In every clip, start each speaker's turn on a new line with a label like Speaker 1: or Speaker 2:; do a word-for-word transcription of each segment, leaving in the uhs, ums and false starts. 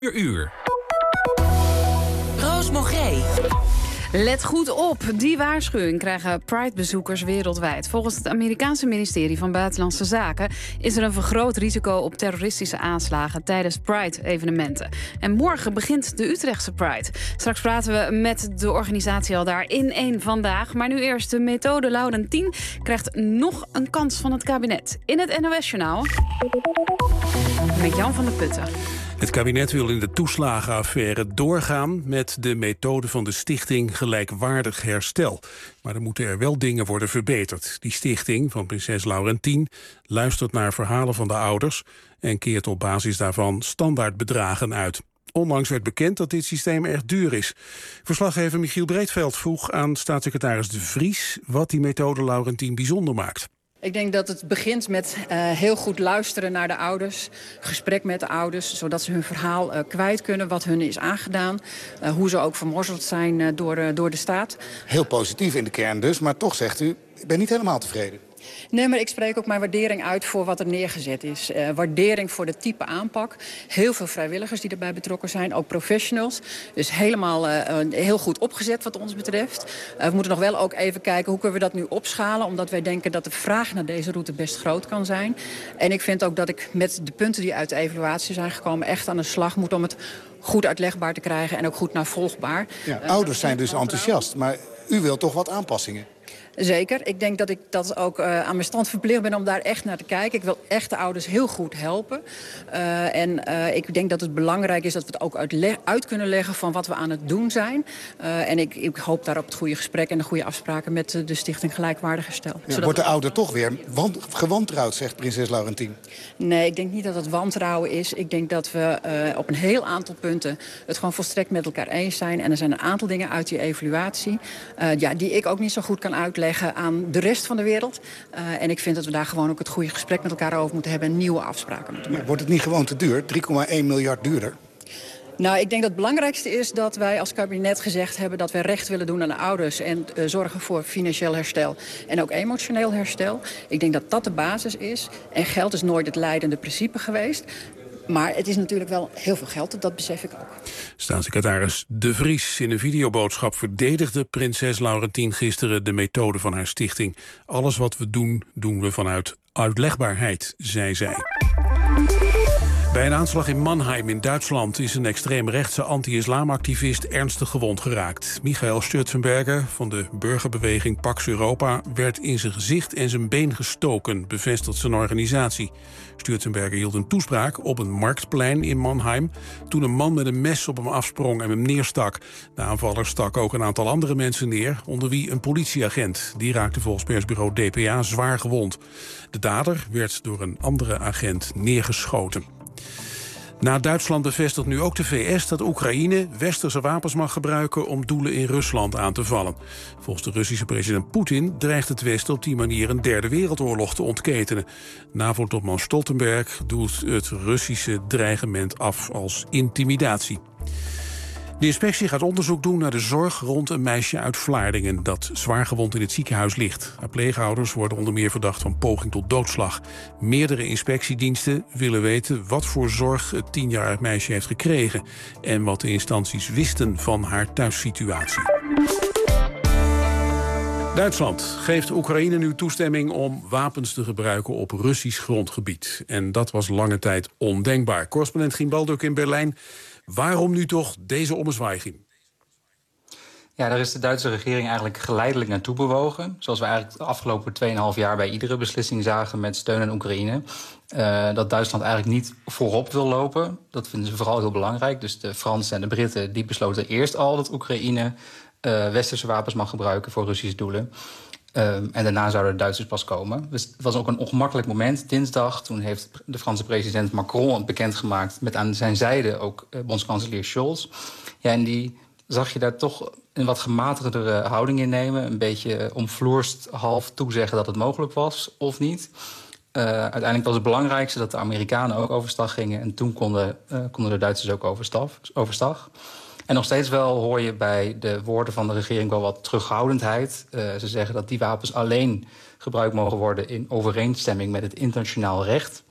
Speaker 1: uur.
Speaker 2: Roos Mogré.
Speaker 3: Let goed op, die waarschuwing krijgen Pride-bezoekers wereldwijd. Volgens het Amerikaanse ministerie van Buitenlandse Zaken is er een vergroot risico op terroristische aanslagen tijdens Pride-evenementen. En morgen begint de Utrechtse Pride. Straks praten we met de organisatie al daar in één Vandaag. Maar nu eerst de methode Laurentien krijgt nog een kans van het kabinet. In het N O S-journaal met Jan van der Putten.
Speaker 1: Het kabinet wil in de toeslagenaffaire doorgaan met de methode van de stichting Gelijkwaardig Herstel. Maar er moeten er wel dingen worden verbeterd. Die stichting van prinses Laurentien luistert naar verhalen van de ouders en keert op basis daarvan standaardbedragen uit. Onlangs werd bekend dat dit systeem erg duur is. Verslaggever Michiel Breedveld vroeg aan staatssecretaris De Vries wat die methode Laurentien bijzonder maakt.
Speaker 4: Ik denk dat het begint met uh, heel goed luisteren naar de ouders. Gesprek met de ouders, zodat ze hun verhaal uh, kwijt kunnen. Wat hun is aangedaan. Uh, hoe ze ook vermorzeld zijn uh, door, uh, door de staat.
Speaker 5: Heel positief in de kern dus, maar toch zegt u, ik ben niet helemaal tevreden.
Speaker 4: Nee, maar ik spreek ook mijn waardering uit voor wat er neergezet is. Uh, waardering voor de type aanpak. Heel veel vrijwilligers die erbij betrokken zijn, ook professionals. Dus helemaal uh, heel goed opgezet wat ons betreft. Uh, we moeten nog wel ook even kijken hoe kunnen we dat nu opschalen. Omdat wij denken dat de vraag naar deze route best groot kan zijn. En ik vind ook dat ik met de punten die uit de evaluatie zijn gekomen echt aan de slag moet om het goed uitlegbaar te krijgen en ook goed navolgbaar.
Speaker 5: Ja,
Speaker 4: uh,
Speaker 5: ouders zijn dus enthousiast, maar u wilt toch wat aanpassingen?
Speaker 4: Zeker. Ik denk dat ik dat ook uh, aan mijn stand verplicht ben om daar echt naar te kijken. Ik wil echt de ouders heel goed helpen. Uh, en uh, ik denk dat het belangrijk is dat we het ook uit, uit kunnen leggen van wat we aan het doen zijn. Uh, en ik, ik hoop daar op het goede gesprek en de goede afspraken met uh, de Stichting Gelijkwaardig Herstel.
Speaker 5: Ja, wordt de ouder toch weer gewantrouwd, zegt prinses Laurentien?
Speaker 4: Nee, ik denk niet dat het wantrouwen is. Ik denk dat we uh, op een heel aantal punten het gewoon volstrekt met elkaar eens zijn. En er zijn een aantal dingen uit die evaluatie uh, ja, die ik ook niet zo goed kan uitleggen aan de rest van de wereld. Uh, en ik vind dat we daar gewoon ook het goede gesprek met elkaar over moeten hebben en nieuwe afspraken moeten maken.
Speaker 5: Wordt het niet gewoon te duur? drie komma één miljard duurder?
Speaker 4: Nou, ik denk dat het belangrijkste is dat wij als kabinet gezegd hebben dat wij recht willen doen aan de ouders en uh, zorgen voor financieel herstel en ook emotioneel herstel. Ik denk dat dat de basis is. En geld is nooit het leidende principe geweest. Maar het is natuurlijk wel heel veel geld, dat besef ik ook.
Speaker 1: Staatssecretaris De Vries in een videoboodschap verdedigde prinses Laurentien gisteren de methode van haar stichting. Alles wat we doen, doen we vanuit uitlegbaarheid, zei zij. Bij een aanslag in Mannheim in Duitsland is een extreemrechtse anti-islamactivist ernstig gewond geraakt. Michael Stürzenberger van de burgerbeweging Pax Europa werd in zijn gezicht en zijn been gestoken, bevestigt zijn organisatie. Stürzenberger hield een toespraak op een marktplein in Mannheim toen een man met een mes op hem afsprong en hem neerstak. De aanvaller stak ook een aantal andere mensen neer, onder wie een politieagent. Die raakte volgens persbureau D P A zwaar gewond. De dader werd door een andere agent neergeschoten. Na Duitsland bevestigt nu ook de V S dat Oekraïne westerse wapens mag gebruiken om doelen in Rusland aan te vallen. Volgens de Russische president Poetin dreigt het Westen op die manier een derde wereldoorlog te ontketenen. NAVO-topman Stoltenberg doet het Russische dreigement af als intimidatie. De inspectie gaat onderzoek doen naar de zorg rond een meisje uit Vlaardingen dat zwaargewond in het ziekenhuis ligt. Haar pleegouders worden onder meer verdacht van poging tot doodslag. Meerdere inspectiediensten willen weten wat voor zorg het tienjarig meisje heeft gekregen en wat de instanties wisten van haar thuissituatie. Duitsland geeft Oekraïne nu toestemming om wapens te gebruiken op Russisch grondgebied. En dat was lange tijd ondenkbaar. Correspondent Gien Balduk in Berlijn. Waarom nu toch deze ommezwaai?
Speaker 6: Ja, daar is de Duitse regering eigenlijk geleidelijk naartoe bewogen. Zoals we eigenlijk de afgelopen tweeënhalf jaar bij iedere beslissing zagen met steun aan Oekraïne. Uh, dat Duitsland eigenlijk niet voorop wil lopen. Dat vinden ze vooral heel belangrijk. Dus de Fransen en de Britten die besloten eerst al dat Oekraïne uh, westerse wapens mag gebruiken voor Russische doelen. Um, en daarna zouden de Duitsers pas komen. Dus het was ook een ongemakkelijk moment. Dinsdag, toen heeft de Franse president Macron het bekendgemaakt met aan zijn zijde ook uh, bondskanselier Scholz. Ja, en die zag je daar toch een wat gematigdere houding in nemen. Een beetje omvloerst half toezeggen dat het mogelijk was of niet. Uh, uiteindelijk was het belangrijkste dat de Amerikanen ook overstag gingen. En toen konden, uh, konden de Duitsers ook overstag. overstag. En nog steeds wel hoor je bij de woorden van de regering wel wat terughoudendheid. Uh, ze zeggen dat die wapens alleen gebruikt mogen worden in overeenstemming met het internationaal recht.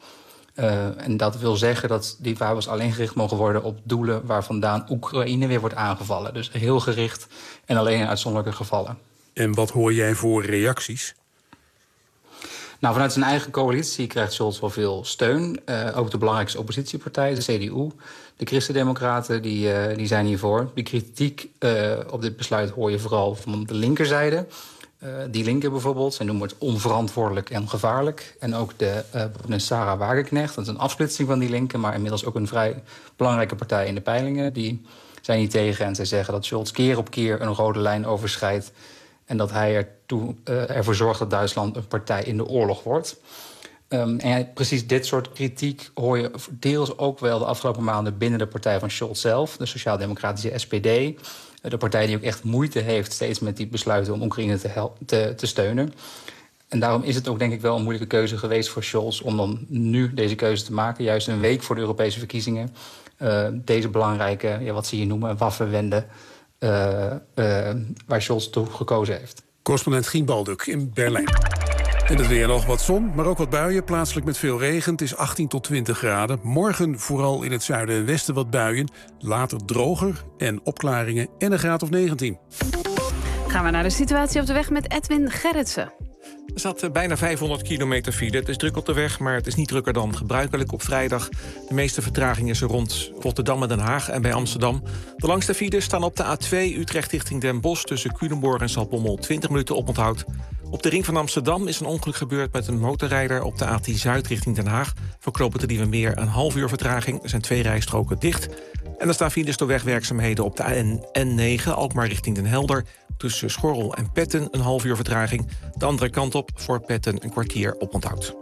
Speaker 6: Uh, en dat wil zeggen dat die wapens alleen gericht mogen worden op doelen waar vandaan Oekraïne weer wordt aangevallen. Dus heel gericht en alleen in uitzonderlijke gevallen.
Speaker 1: En wat hoor jij voor reacties?
Speaker 6: Nou, vanuit zijn eigen coalitie krijgt Scholz wel veel steun. Uh, ook de belangrijkste oppositiepartij, de C D U. De Christen-Democraten die, uh, die zijn hiervoor. De kritiek uh, op dit besluit hoor je vooral van de linkerzijde. Uh, die linker bijvoorbeeld, zij noemen het onverantwoordelijk en gevaarlijk. En ook de, uh, de Sarah Wagenknecht, dat is een afsplitsing van die linker, maar inmiddels ook een vrij belangrijke partij in de peilingen. Die zijn hier tegen en zij zeggen dat Scholz keer op keer een rode lijn overschrijdt. En dat hij ertoe, uh, ervoor zorgt dat Duitsland een partij in de oorlog wordt. Um, en precies dit soort kritiek hoor je deels ook wel de afgelopen maanden binnen de partij van Scholz zelf, de sociaal-democratische S P D. De partij die ook echt moeite heeft steeds met die besluiten om Oekraïne te, hel- te, te steunen. En daarom is het ook denk ik wel een moeilijke keuze geweest voor Scholz om dan nu deze keuze te maken, juist een week voor de Europese verkiezingen. Uh, deze belangrijke, ja, wat ze hier noemen, waffenwende, uh, uh, waar Scholz toe gekozen heeft.
Speaker 1: Correspondent Gien Balduk in Berlijn. En het weer nog wat zon, maar ook wat buien. Plaatselijk met veel regen. Het is achttien tot twintig graden. Morgen vooral in het zuiden en westen wat buien. Later droger en opklaringen en een graad of negentien.
Speaker 3: Gaan we naar de situatie op de weg met Edwin Gerritsen.
Speaker 2: Er zat bijna vijfhonderd kilometer file. Het is druk op de weg, maar het is niet drukker dan gebruikelijk op vrijdag. De meeste vertraging is er rond Rotterdam en Den Haag en bij Amsterdam. De langste files staan op de A twee Utrecht richting Den Bosch tussen Culemborg en Zaltbommel twintig minuten oponthoud. Op de ring van Amsterdam is een ongeluk gebeurd met een motorrijder op de A tien Zuid richting Den Haag. Voor Knooppunt de Nieuwe Meer een half uur vertraging. Er zijn twee rijstroken dicht. En er staan files door wegwerkzaamheden op de N negen Alkmaar richting Den Helder. Tussen Schorrel en Petten een half uur vertraging. De andere kant op voor Petten een kwartier oponthoud.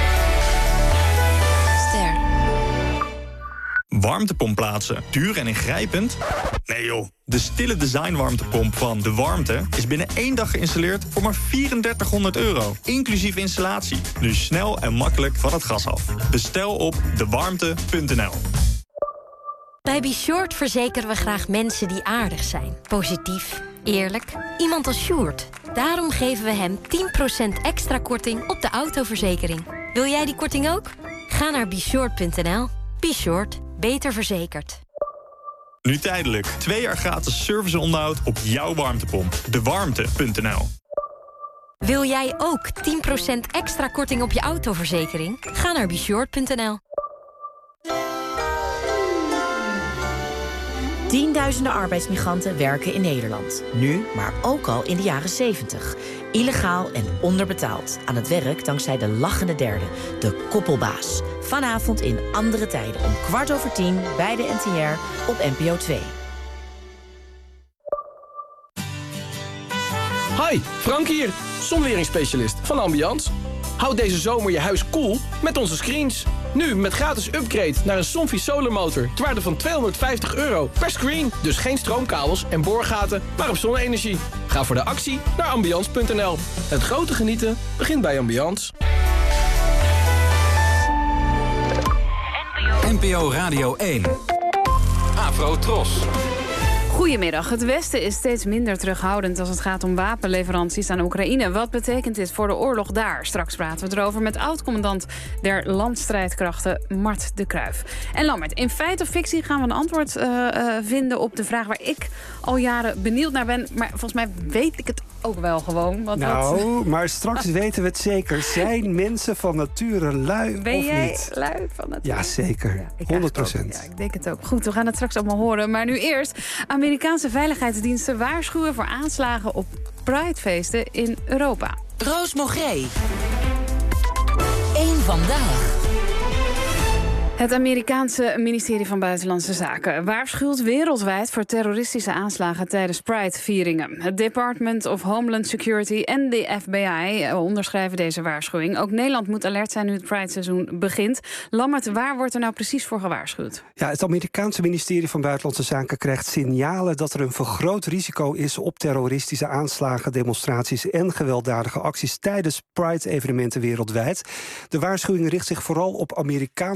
Speaker 3: Ster.
Speaker 7: Warmtepomp plaatsen. Duur en ingrijpend? Nee joh. De stille design warmtepomp van De Warmte is binnen één dag geïnstalleerd voor maar drieduizend euro. Inclusief installatie. Dus snel en makkelijk van het gas af. Bestel op de warmte punt n l.
Speaker 8: Bij Be Short verzekeren we graag mensen die aardig zijn. Positief, eerlijk. Iemand als Sjoerd. Daarom geven we hem tien procent extra korting op de autoverzekering. Wil jij die korting ook? Ga naar be short punt n l. Be Short. Beter verzekerd.
Speaker 7: Nu tijdelijk. Twee jaar gratis service en onderhoud op jouw warmtepomp. de warmte punt n l.
Speaker 8: Wil jij ook tien procent extra korting op je autoverzekering? Ga naar be short punt n l.
Speaker 9: Tienduizenden arbeidsmigranten werken in Nederland. Nu, maar ook al in de jaren zeventig. Illegaal en onderbetaald. Aan het werk dankzij de lachende derde, de koppelbaas. Vanavond in Andere Tijden om kwart over tien bij de N T R op N P O twee.
Speaker 10: Hi, Frank hier, zonweringsspecialist van Ambiance. Houd deze zomer je huis koel met onze screens. Nu met gratis upgrade naar een Somfy Solar Motor ter waarde van tweehonderdvijftig euro per screen. Dus geen stroomkabels en boorgaten, maar op zonne-energie. Ga voor de actie naar ambiance punt n l. Het grote genieten begint bij Ambiance.
Speaker 11: N P O Radio één. Afro Tros.
Speaker 3: Goedemiddag. Het Westen is steeds minder terughoudend als het gaat om wapenleveranties aan Oekraïne. Wat betekent dit voor de oorlog daar? Straks praten we erover met oud-commandant der landstrijdkrachten Mart de Kruijf. En Lammert, in feit of fictie gaan we een antwoord uh, uh, vinden op de vraag waar ik al jaren benieuwd naar ben. Maar volgens mij weet ik het ook wel gewoon. Want
Speaker 12: nou,
Speaker 3: wat...
Speaker 12: maar straks weten we het zeker. Zijn mensen van nature lui
Speaker 3: ben
Speaker 12: of
Speaker 3: jij
Speaker 12: niet?
Speaker 3: lui van nature?
Speaker 12: Ja, zeker.
Speaker 3: Ja,
Speaker 12: honderd procent.
Speaker 3: Ja, ik denk het ook. Goed, we gaan het straks allemaal horen. Maar nu eerst, Amerikaanse veiligheidsdiensten waarschuwen voor aanslagen op Pridefeesten in Europa.
Speaker 13: Roos Mogré. Eén vandaag.
Speaker 3: Het Amerikaanse ministerie van Buitenlandse Zaken waarschuwt wereldwijd voor terroristische aanslagen tijdens Pride-vieringen. Het Department of Homeland Security en de F B I onderschrijven deze waarschuwing. Ook Nederland moet alert zijn nu het Pride-seizoen begint. Lammert, waar wordt er nou precies voor gewaarschuwd?
Speaker 12: Ja, het Amerikaanse ministerie van Buitenlandse Zaken krijgt signalen dat er een vergroot risico is op terroristische aanslagen, demonstraties en gewelddadige acties tijdens Pride-evenementen wereldwijd. De waarschuwing richt zich vooral op Amerikaanse beurs.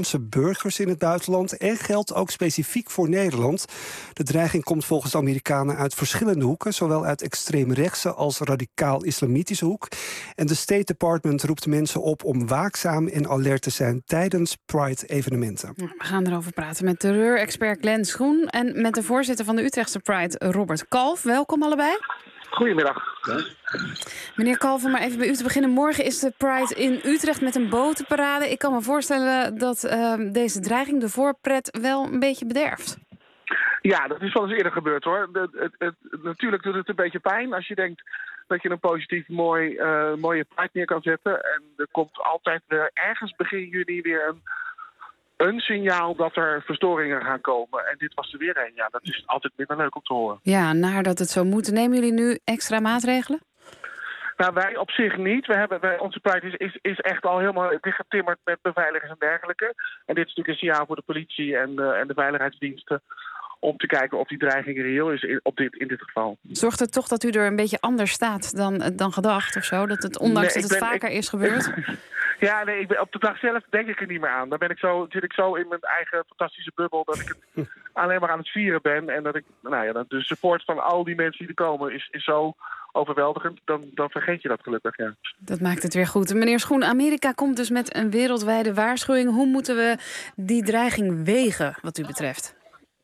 Speaker 12: burgers in het buitenland en geldt ook specifiek voor Nederland. De dreiging komt volgens de Amerikanen uit verschillende hoeken, zowel uit extreemrechtse als radicaal-islamitische hoek. En de State Department roept mensen op om waakzaam en alert te zijn tijdens Pride-evenementen.
Speaker 3: We gaan erover praten met terreur-expert Glenn Schoen en met de voorzitter van de Utrechtse Pride, Robert Kalf. Welkom allebei.
Speaker 13: Goedemiddag.
Speaker 3: Meneer Kalf, om maar even bij u te beginnen. Morgen is de Pride in Utrecht met een botenparade. Ik kan me voorstellen dat uh, deze dreiging de voorpret wel een beetje bederft.
Speaker 13: Ja, dat is wel eens eerder gebeurd hoor. Het, het, het, natuurlijk doet het een beetje pijn als je denkt dat je een positief mooi, uh, mooie Pride neer kan zetten. En er komt altijd weer ergens begin juni weer een, een signaal dat er verstoringen gaan komen. En dit was er weer een. Ja, dat is altijd minder leuk om te horen.
Speaker 3: Ja, nadat het zo moet. Nemen jullie nu extra maatregelen?
Speaker 13: Nou, wij op zich niet. We hebben, wij, onze Pride is, is, is echt al helemaal dichtgetimmerd met beveiligers en dergelijke. En dit is natuurlijk een signaal voor de politie en de, en de veiligheidsdiensten om te kijken of die dreiging reëel is in, op dit, in dit geval.
Speaker 3: Zorgt het toch dat u er een beetje anders staat dan, dan gedacht of zo? Dat het, ondanks nee, dat het ben, vaker ik, is gebeurd?
Speaker 13: Ja, nee, ik ben, op de dag zelf denk ik er niet meer aan. Dan ben ik zo, zit ik zo in mijn eigen fantastische bubbel dat ik het alleen maar aan het vieren ben. En dat ik, nou ja, de support van al die mensen die er komen is, is zo overweldigend. Dan, dan vergeet je dat gelukkig, ja.
Speaker 3: Dat maakt het weer goed. Meneer Schoen, Amerika komt dus met een wereldwijde waarschuwing. Hoe moeten we die dreiging wegen, wat u betreft?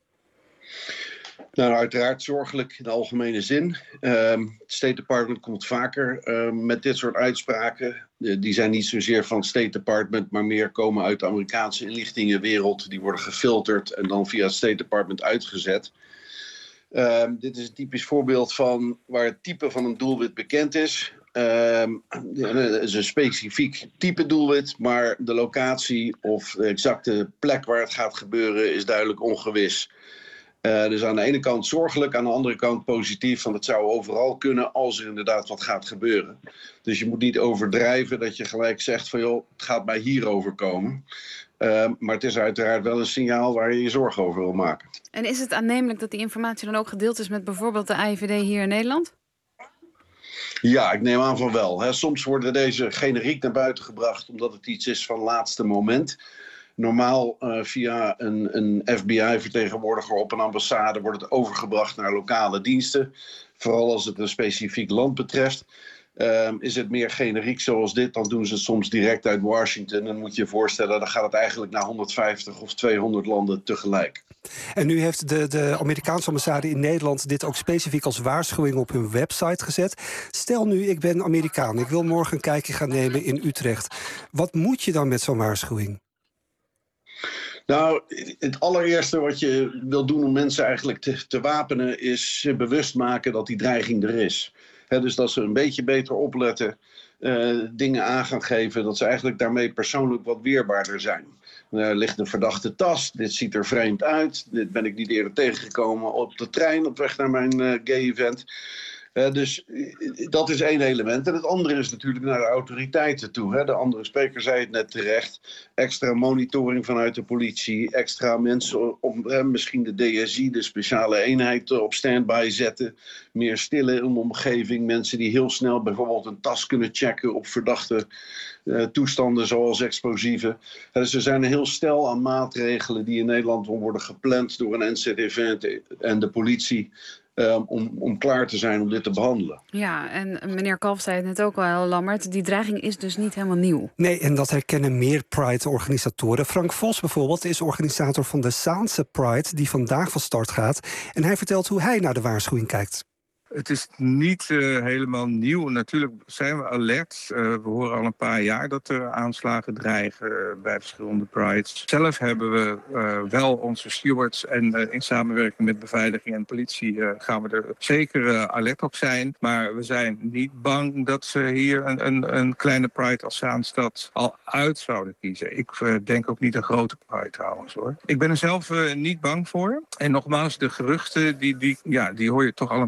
Speaker 14: Nou, uiteraard zorgelijk in de algemene zin. Um, het State Department komt vaker uh, met dit soort uitspraken. Uh, die zijn niet zozeer van het State Department, maar meer komen uit de Amerikaanse inlichtingenwereld. Die worden gefilterd en dan via het State Department uitgezet. Uh, dit is een typisch voorbeeld van waar het type van een doelwit bekend is. Uh, het is een specifiek type doelwit, maar de locatie of de exacte plek waar het gaat gebeuren is duidelijk ongewis. Uh, dus aan de ene kant zorgelijk, aan de andere kant positief. Want het zou overal kunnen als er inderdaad wat gaat gebeuren. Dus je moet niet overdrijven dat je gelijk zegt van joh, het gaat mij hierover komen. Uh, maar het is uiteraard wel een signaal waar je je zorgen over wil maken.
Speaker 3: En is het aannemelijk dat die informatie dan ook gedeeld is met bijvoorbeeld de A I V D hier in Nederland? Ja,
Speaker 14: ik neem aan van wel. Hè. Soms worden deze generiek naar buiten gebracht omdat het iets is van laatste moment. Normaal uh, via een, een F B I-vertegenwoordiger op een ambassade wordt het overgebracht naar lokale diensten. Vooral als het een specifiek land betreft. Uh, is het meer generiek zoals dit, dan doen ze het soms direct uit Washington. En dan moet je je voorstellen, dan gaat het eigenlijk naar honderdvijftig of tweehonderd landen tegelijk.
Speaker 12: En nu heeft de, de Amerikaanse ambassade in Nederland dit ook specifiek als waarschuwing op hun website gezet. Stel nu, ik ben Amerikaan, ik wil morgen een kijkje gaan nemen in Utrecht. Wat moet je dan met zo'n waarschuwing?
Speaker 14: Nou, het allereerste wat je wil doen om mensen eigenlijk te, te wapenen is ze bewust maken dat die dreiging er is. He, dus dat ze een beetje beter opletten, uh, dingen aan gaan geven, dat ze eigenlijk daarmee persoonlijk wat weerbaarder zijn. Er ligt een verdachte tas, dit ziet er vreemd uit, dit ben ik niet eerder tegengekomen op de trein op weg naar mijn uh, gay-event. Uh, dus uh, dat is één element. En het andere is natuurlijk naar de autoriteiten toe. Hè. De andere spreker zei het net terecht. Extra monitoring vanuit de politie. Extra mensen om uh, misschien de D S I, de speciale eenheid, uh, op standby zetten. Meer stille in de omgeving. Mensen die heel snel bijvoorbeeld een tas kunnen checken op verdachte uh, toestanden zoals explosieven. Uh, dus er zijn een heel stel aan maatregelen die in Nederland worden gepland door een N C D V en de politie. Um, om, om klaar te zijn om dit te behandelen.
Speaker 3: Ja, en meneer Kalf zei het net ook al heel Lammert. Die dreiging is dus niet helemaal nieuw.
Speaker 12: Nee, en dat herkennen meer Pride-organisatoren. Frank Vos bijvoorbeeld is organisator van de Zaanse Pride, die vandaag van start gaat. En hij vertelt hoe hij naar de waarschuwing kijkt.
Speaker 15: Het is niet uh, helemaal nieuw. Natuurlijk zijn we alert. Uh, we horen al een paar jaar dat er aanslagen dreigen uh, bij verschillende prides. Zelf hebben we uh, wel onze stewards en uh, in samenwerking met beveiliging en politie uh, gaan we er zeker uh, alert op zijn. Maar we zijn niet bang dat ze hier een, een, een kleine pride als Zaanstad al uit zouden kiezen. Ik uh, denk ook niet een grote pride trouwens hoor. Ik ben er zelf uh, niet bang voor. En nogmaals, de geruchten die, die, ja, die hoor je toch al een paar jaar.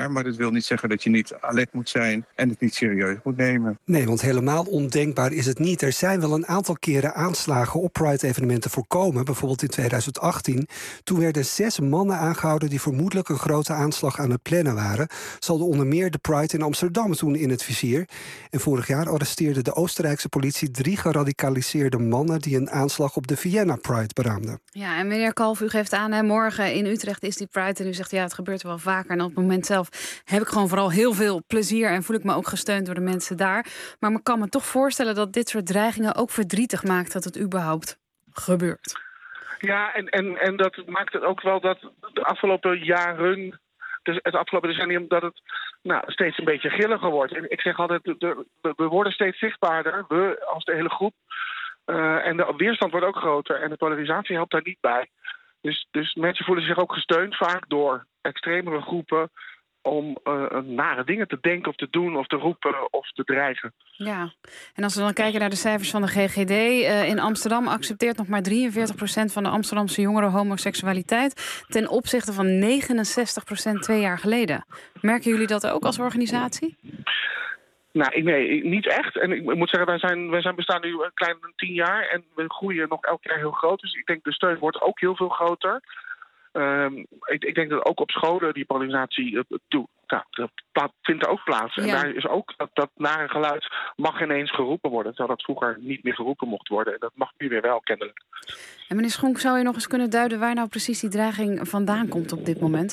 Speaker 15: gevaar. Maar dat wil niet zeggen dat je niet alert moet zijn en het niet serieus moet nemen.
Speaker 12: Nee, want helemaal ondenkbaar is het niet. Er zijn wel een aantal keren aanslagen op Pride-evenementen voorkomen. Bijvoorbeeld in tweeduizend achttien. Toen werden zes mannen aangehouden die vermoedelijk een grote aanslag aan het plannen waren. Ze hadden onder meer de Pride in Amsterdam toen in het vizier. En vorig jaar arresteerde de Oostenrijkse politie drie geradicaliseerde mannen die een aanslag op de Vienna Pride beraamden.
Speaker 3: Ja, en meneer Kalf, u geeft aan, hè, morgen in Utrecht is die Pride. En u zegt, ja, het gebeurt wel vaker. En op het moment zelf heb ik gewoon vooral heel veel plezier en voel ik me ook gesteund door de mensen daar. Maar ik kan me toch voorstellen dat dit soort dreigingen ook verdrietig maakt dat het überhaupt gebeurt.
Speaker 13: Ja, en, en, en dat maakt het ook wel dat de afgelopen jaren, dus het afgelopen decennium, dat het nou, steeds een beetje grilliger wordt. En ik zeg altijd, de, de, we worden steeds zichtbaarder, we als de hele groep. Uh, en de weerstand wordt ook groter en de polarisatie helpt daar niet bij. Dus, dus mensen voelen zich ook gesteund vaak door extremere groepen om uh, nare dingen te denken of te doen of te roepen of te dreigen.
Speaker 3: Ja, en als we dan kijken naar de cijfers van de G G D... Uh, in Amsterdam accepteert nog maar drieënveertig procent van de Amsterdamse jongeren homoseksualiteit ten opzichte van negenenzestig procent twee jaar geleden. Merken jullie dat ook als organisatie?
Speaker 13: Nou, nee, niet echt. En ik moet zeggen, wij zijn, wij zijn bestaan nu een klein tien jaar en we groeien nog elk jaar heel groot. Dus ik denk de steun wordt ook heel veel groter. Um, ik, ik denk dat ook op scholen die polarisatie uh, toe, nou, dat vindt er ook plaats. Ja. En daar is ook dat, dat nare geluid mag ineens geroepen worden. Terwijl dat vroeger niet meer geroepen mocht worden. En dat mag nu weer wel, kennelijk.
Speaker 3: En meneer Schonk, zou u nog eens kunnen duiden waar nou precies die dreiging vandaan komt op dit moment?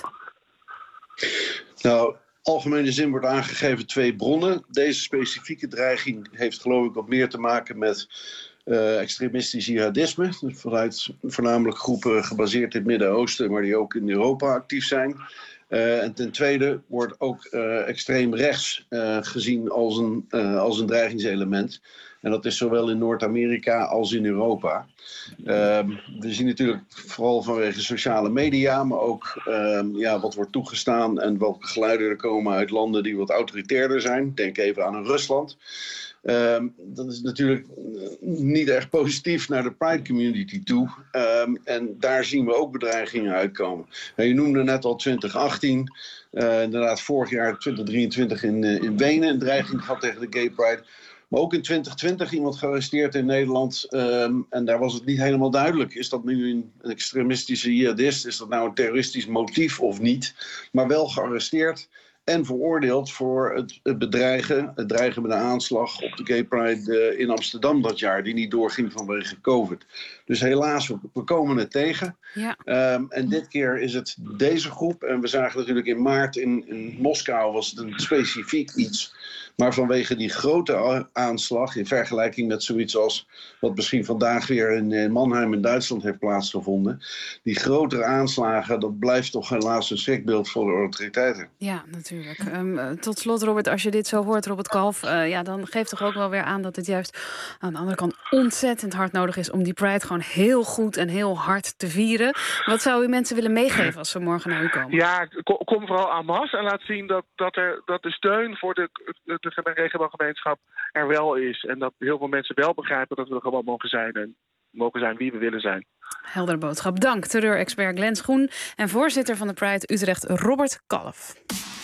Speaker 14: Nou, algemene zin wordt aangegeven twee bronnen. Deze specifieke dreiging heeft geloof ik wat meer te maken met uh, extremistisch jihadisme. Vanuit voornamelijk groepen gebaseerd in het Midden-Oosten, maar die ook in Europa actief zijn. Uh, en ten tweede wordt ook uh, extreem rechts uh, gezien als een, uh, als een dreigingselement. En dat is zowel in Noord-Amerika als in Europa. Uh, we zien natuurlijk vooral vanwege sociale media, maar ook uh, ja, wat wordt toegestaan en welke geluiden er komen uit landen die wat autoritairder zijn. Denk even aan een Rusland. Uh, dat is natuurlijk niet erg positief naar de Pride community toe. Um, en daar zien we ook bedreigingen uitkomen. En je noemde net al twintig achttien. Uh, inderdaad, vorig jaar twintig drieëntwintig in, uh, in Wenen een dreiging gehad tegen de Gay Pride. Maar ook in twintig twintig iemand gearresteerd in Nederland. Um, en daar was het niet helemaal duidelijk. Is dat nu een, een extremistische jihadist? Is dat nou een terroristisch motief of niet? Maar wel gearresteerd en veroordeeld voor het, het bedreigen, het dreigen met een aanslag op de Gay Pride uh, in Amsterdam dat jaar, die niet doorging vanwege COVID. Dus helaas, we, we komen het tegen. Ja. Um, en dit keer is het deze groep. En we zagen natuurlijk in maart in, in Moskou was het een specifiek iets. Maar vanwege die grote aanslag, in vergelijking met zoiets als wat misschien vandaag weer in Mannheim in Duitsland heeft plaatsgevonden, die grotere aanslagen, dat blijft toch helaas een schrikbeeld voor de autoriteiten.
Speaker 3: Ja, natuurlijk. Um, tot slot, Robert, als je dit zo hoort, Robert Kalf, uh, ja, dan geeft toch ook wel weer aan dat het juist aan de andere kant ontzettend hard nodig is om die Pride gewoon heel goed en heel hard te vieren. Wat zou u mensen willen meegeven als ze morgen naar u komen?
Speaker 13: Ja, kom vooral en masse en laat zien dat, dat, er, dat de steun voor de, de de regenbooggemeenschap er wel is. En dat heel veel mensen wel begrijpen dat we er gewoon mogen zijn. En mogen zijn wie we willen zijn.
Speaker 3: Heldere boodschap. Dank, terreur-expert Glenn Schoen en voorzitter van de Pride Utrecht, Robert Kalf.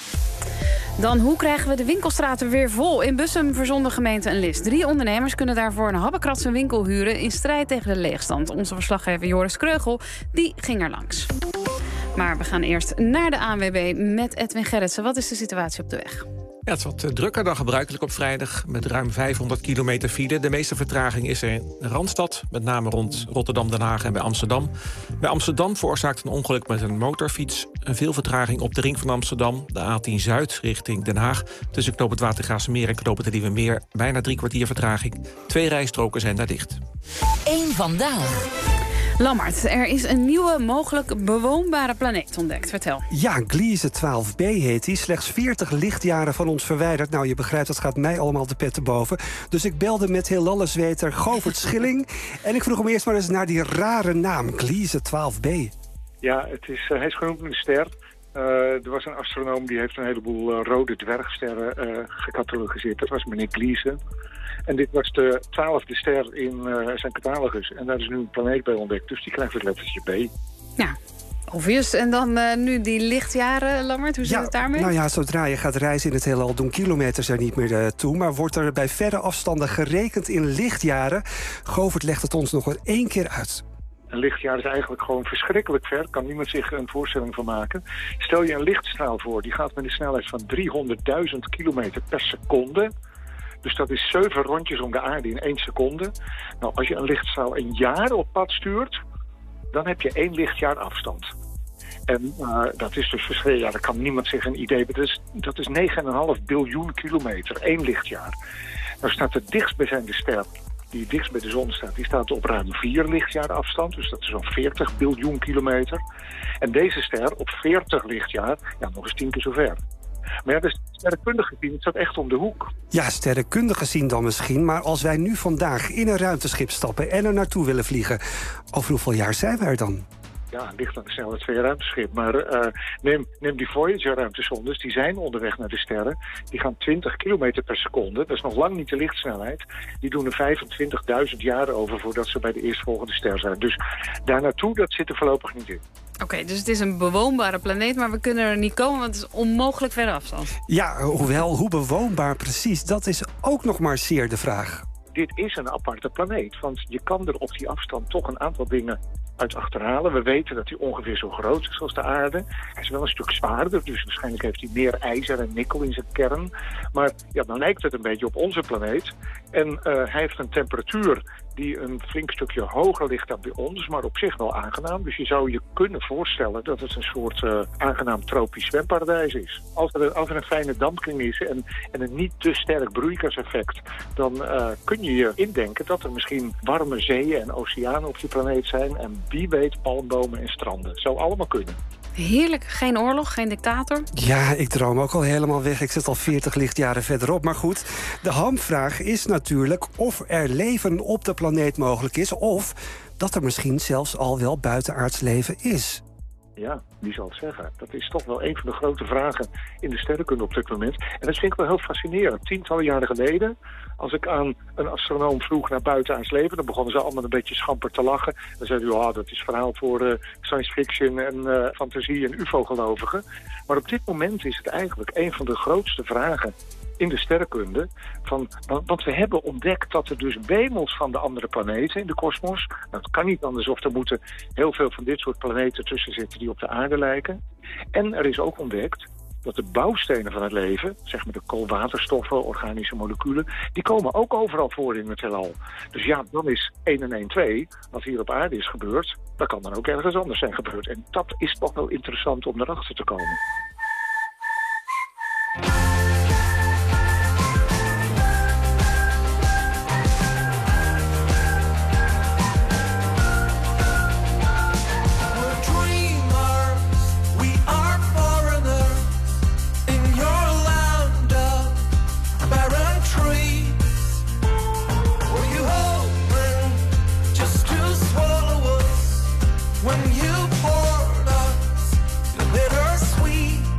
Speaker 3: Dan, hoe krijgen we de winkelstraten weer vol? In Bussum verzon de gemeente een list. Drie ondernemers kunnen daarvoor een habbekrats winkel huren in strijd tegen de leegstand. Onze verslaggever Joris Kreugel, die ging er langs. Maar we gaan eerst naar de A N W B met Edwin Gerritsen. Wat is de situatie op de weg?
Speaker 2: Ja, het is wat drukker dan gebruikelijk op vrijdag, met ruim vijfhonderd kilometer file. De meeste vertraging is er in de Randstad, met name rond Rotterdam, Den Haag en bij Amsterdam. Bij Amsterdam veroorzaakt een ongeluk met een motorfiets een veel vertraging op de ring van Amsterdam. De A tien Zuid richting Den Haag. Tussen knoop het Watergraafsmeer en knoop het de Nieuwe Meer. Bijna drie kwartier vertraging. Twee rijstroken zijn daar dicht.
Speaker 8: Eén vandaag.
Speaker 3: Lammert, er is een nieuwe mogelijk bewoonbare planeet ontdekt. Vertel.
Speaker 12: Ja, Gliese twaalf b heet die. Slechts veertig lichtjaren van ons verwijderd. Nou, je begrijpt, dat gaat mij allemaal de pet te boven. Dus ik belde met heellallenzweter Govert Schilling. En ik vroeg hem eerst maar eens naar die rare naam, Gliese twaalf b.
Speaker 16: Ja, het is, uh, hij is genoemd een ster. Uh, er was een astronoom die heeft een heleboel uh, rode dwergsterren uh, gecatalogiseerd. Dat was meneer Gliese. En dit was de twaalfde ster in uh, zijn catalogus. En daar is nu een planeet bij ontdekt. Dus die krijgt het lettertje B.
Speaker 3: Ja, Obvious. En dan uh, nu die lichtjaren, Lammert. Hoe zit
Speaker 12: ja,
Speaker 3: het daarmee?
Speaker 12: Nou ja, zodra je gaat reizen in het heelal doen kilometers er niet meer uh, toe. Maar wordt er bij verre afstanden gerekend in lichtjaren? Govert legt het ons nog wel één keer uit.
Speaker 16: Een lichtjaar is eigenlijk gewoon verschrikkelijk ver. Kan niemand zich een voorstelling van maken. Stel je een lichtstraal voor. Die gaat met een snelheid van driehonderdduizend kilometer per seconde. Dus dat is zeven rondjes om de aarde in één seconde. Nou, als je een lichtstraal een jaar op pad stuurt, dan heb je één lichtjaar afstand. En uh, dat is dus verschrikkelijk. Ja, daar kan niemand zich een idee... Dat is, dat is negen komma vijf biljoen kilometer, één lichtjaar. Nou staat de dichtstbijzijnde ster, die dichtst bij de zon staat, die staat op ruim vier lichtjaar afstand. Dus dat is zo'n veertig biljoen kilometer. En deze ster op veertig lichtjaar, ja, nog eens tien keer zo ver. Maar ja, dus sterrenkundig gezien, het staat echt om de hoek.
Speaker 12: Ja, sterrenkundig gezien dan misschien. Maar als wij nu vandaag in een ruimteschip stappen en er naartoe willen vliegen, over hoeveel jaar zijn wij er dan?
Speaker 16: Ja, het ligt aan de snelheid van je ruimteschip. Maar uh, neem, neem die Voyager-ruimtesondes, die zijn onderweg naar de sterren. Die gaan twintig kilometer per seconde. Dat is nog lang niet de lichtsnelheid. Die doen er vijfentwintigduizend jaar over voordat ze bij de eerstvolgende ster zijn. Dus daar naartoe, dat zit er voorlopig niet in.
Speaker 3: Oké, okay, dus het is een bewoonbare planeet, maar we kunnen er niet komen, want het is onmogelijk verre afstand.
Speaker 12: Ja, hoewel, hoe bewoonbaar precies, dat is ook nog maar zeer de vraag.
Speaker 16: Dit is een aparte planeet, want je kan er op die afstand toch een aantal dingen uit achterhalen. We weten dat hij ongeveer zo groot is als de aarde. Hij is wel een stuk zwaarder, dus waarschijnlijk heeft hij meer ijzer en nikkel in zijn kern. Maar ja, dan lijkt het een beetje op onze planeet. En uh, hij heeft een temperatuur die een flink stukje hoger ligt dan bij ons, maar op zich wel aangenaam. Dus je zou je kunnen voorstellen dat het een soort uh, aangenaam tropisch zwemparadijs is. Als er, als er een fijne dampkring is en, en een niet te sterk broeikaseffect, dan uh, kun je je indenken dat er misschien warme zeeën en oceanen op die planeet zijn. En wie weet palmbomen en stranden. Zou allemaal kunnen.
Speaker 3: Heerlijk, geen oorlog, geen dictator.
Speaker 12: Ja, ik droom ook al helemaal weg. Ik zit al veertig lichtjaren verderop. Maar goed, de hamvraag is natuurlijk of er leven op de planeet mogelijk is, of dat er misschien zelfs al wel buitenaards leven is.
Speaker 16: Ja, wie zal het zeggen? Dat is toch wel een van de grote vragen in de sterrenkunde op dit moment. En dat vind ik wel heel fascinerend. Tientallen jaren geleden, als ik aan een astronoom vroeg naar buitenaards leven, dan begonnen ze allemaal een beetje schamper te lachen. Dan zeiden ze, ja, dat is verhaal voor uh, science fiction en uh, fantasie en ufo-gelovigen. Maar op dit moment is het eigenlijk een van de grootste vragen in de sterrenkunde. Van, want we hebben ontdekt dat er dus wemels van de andere planeten in de kosmos. Nou, het kan niet anders of er moeten heel veel van dit soort planeten tussen zitten die op de aarde lijken. En er is ook ontdekt dat de bouwstenen van het leven, zeg maar de koolwaterstoffen, organische moleculen, die komen ook overal voor in het heelal. Dus ja, dan is één en één twee, wat hier op aarde is gebeurd, dat kan dan ook ergens anders zijn gebeurd. En dat is toch wel interessant om erachter te komen.
Speaker 17: When you poured us your bittersweet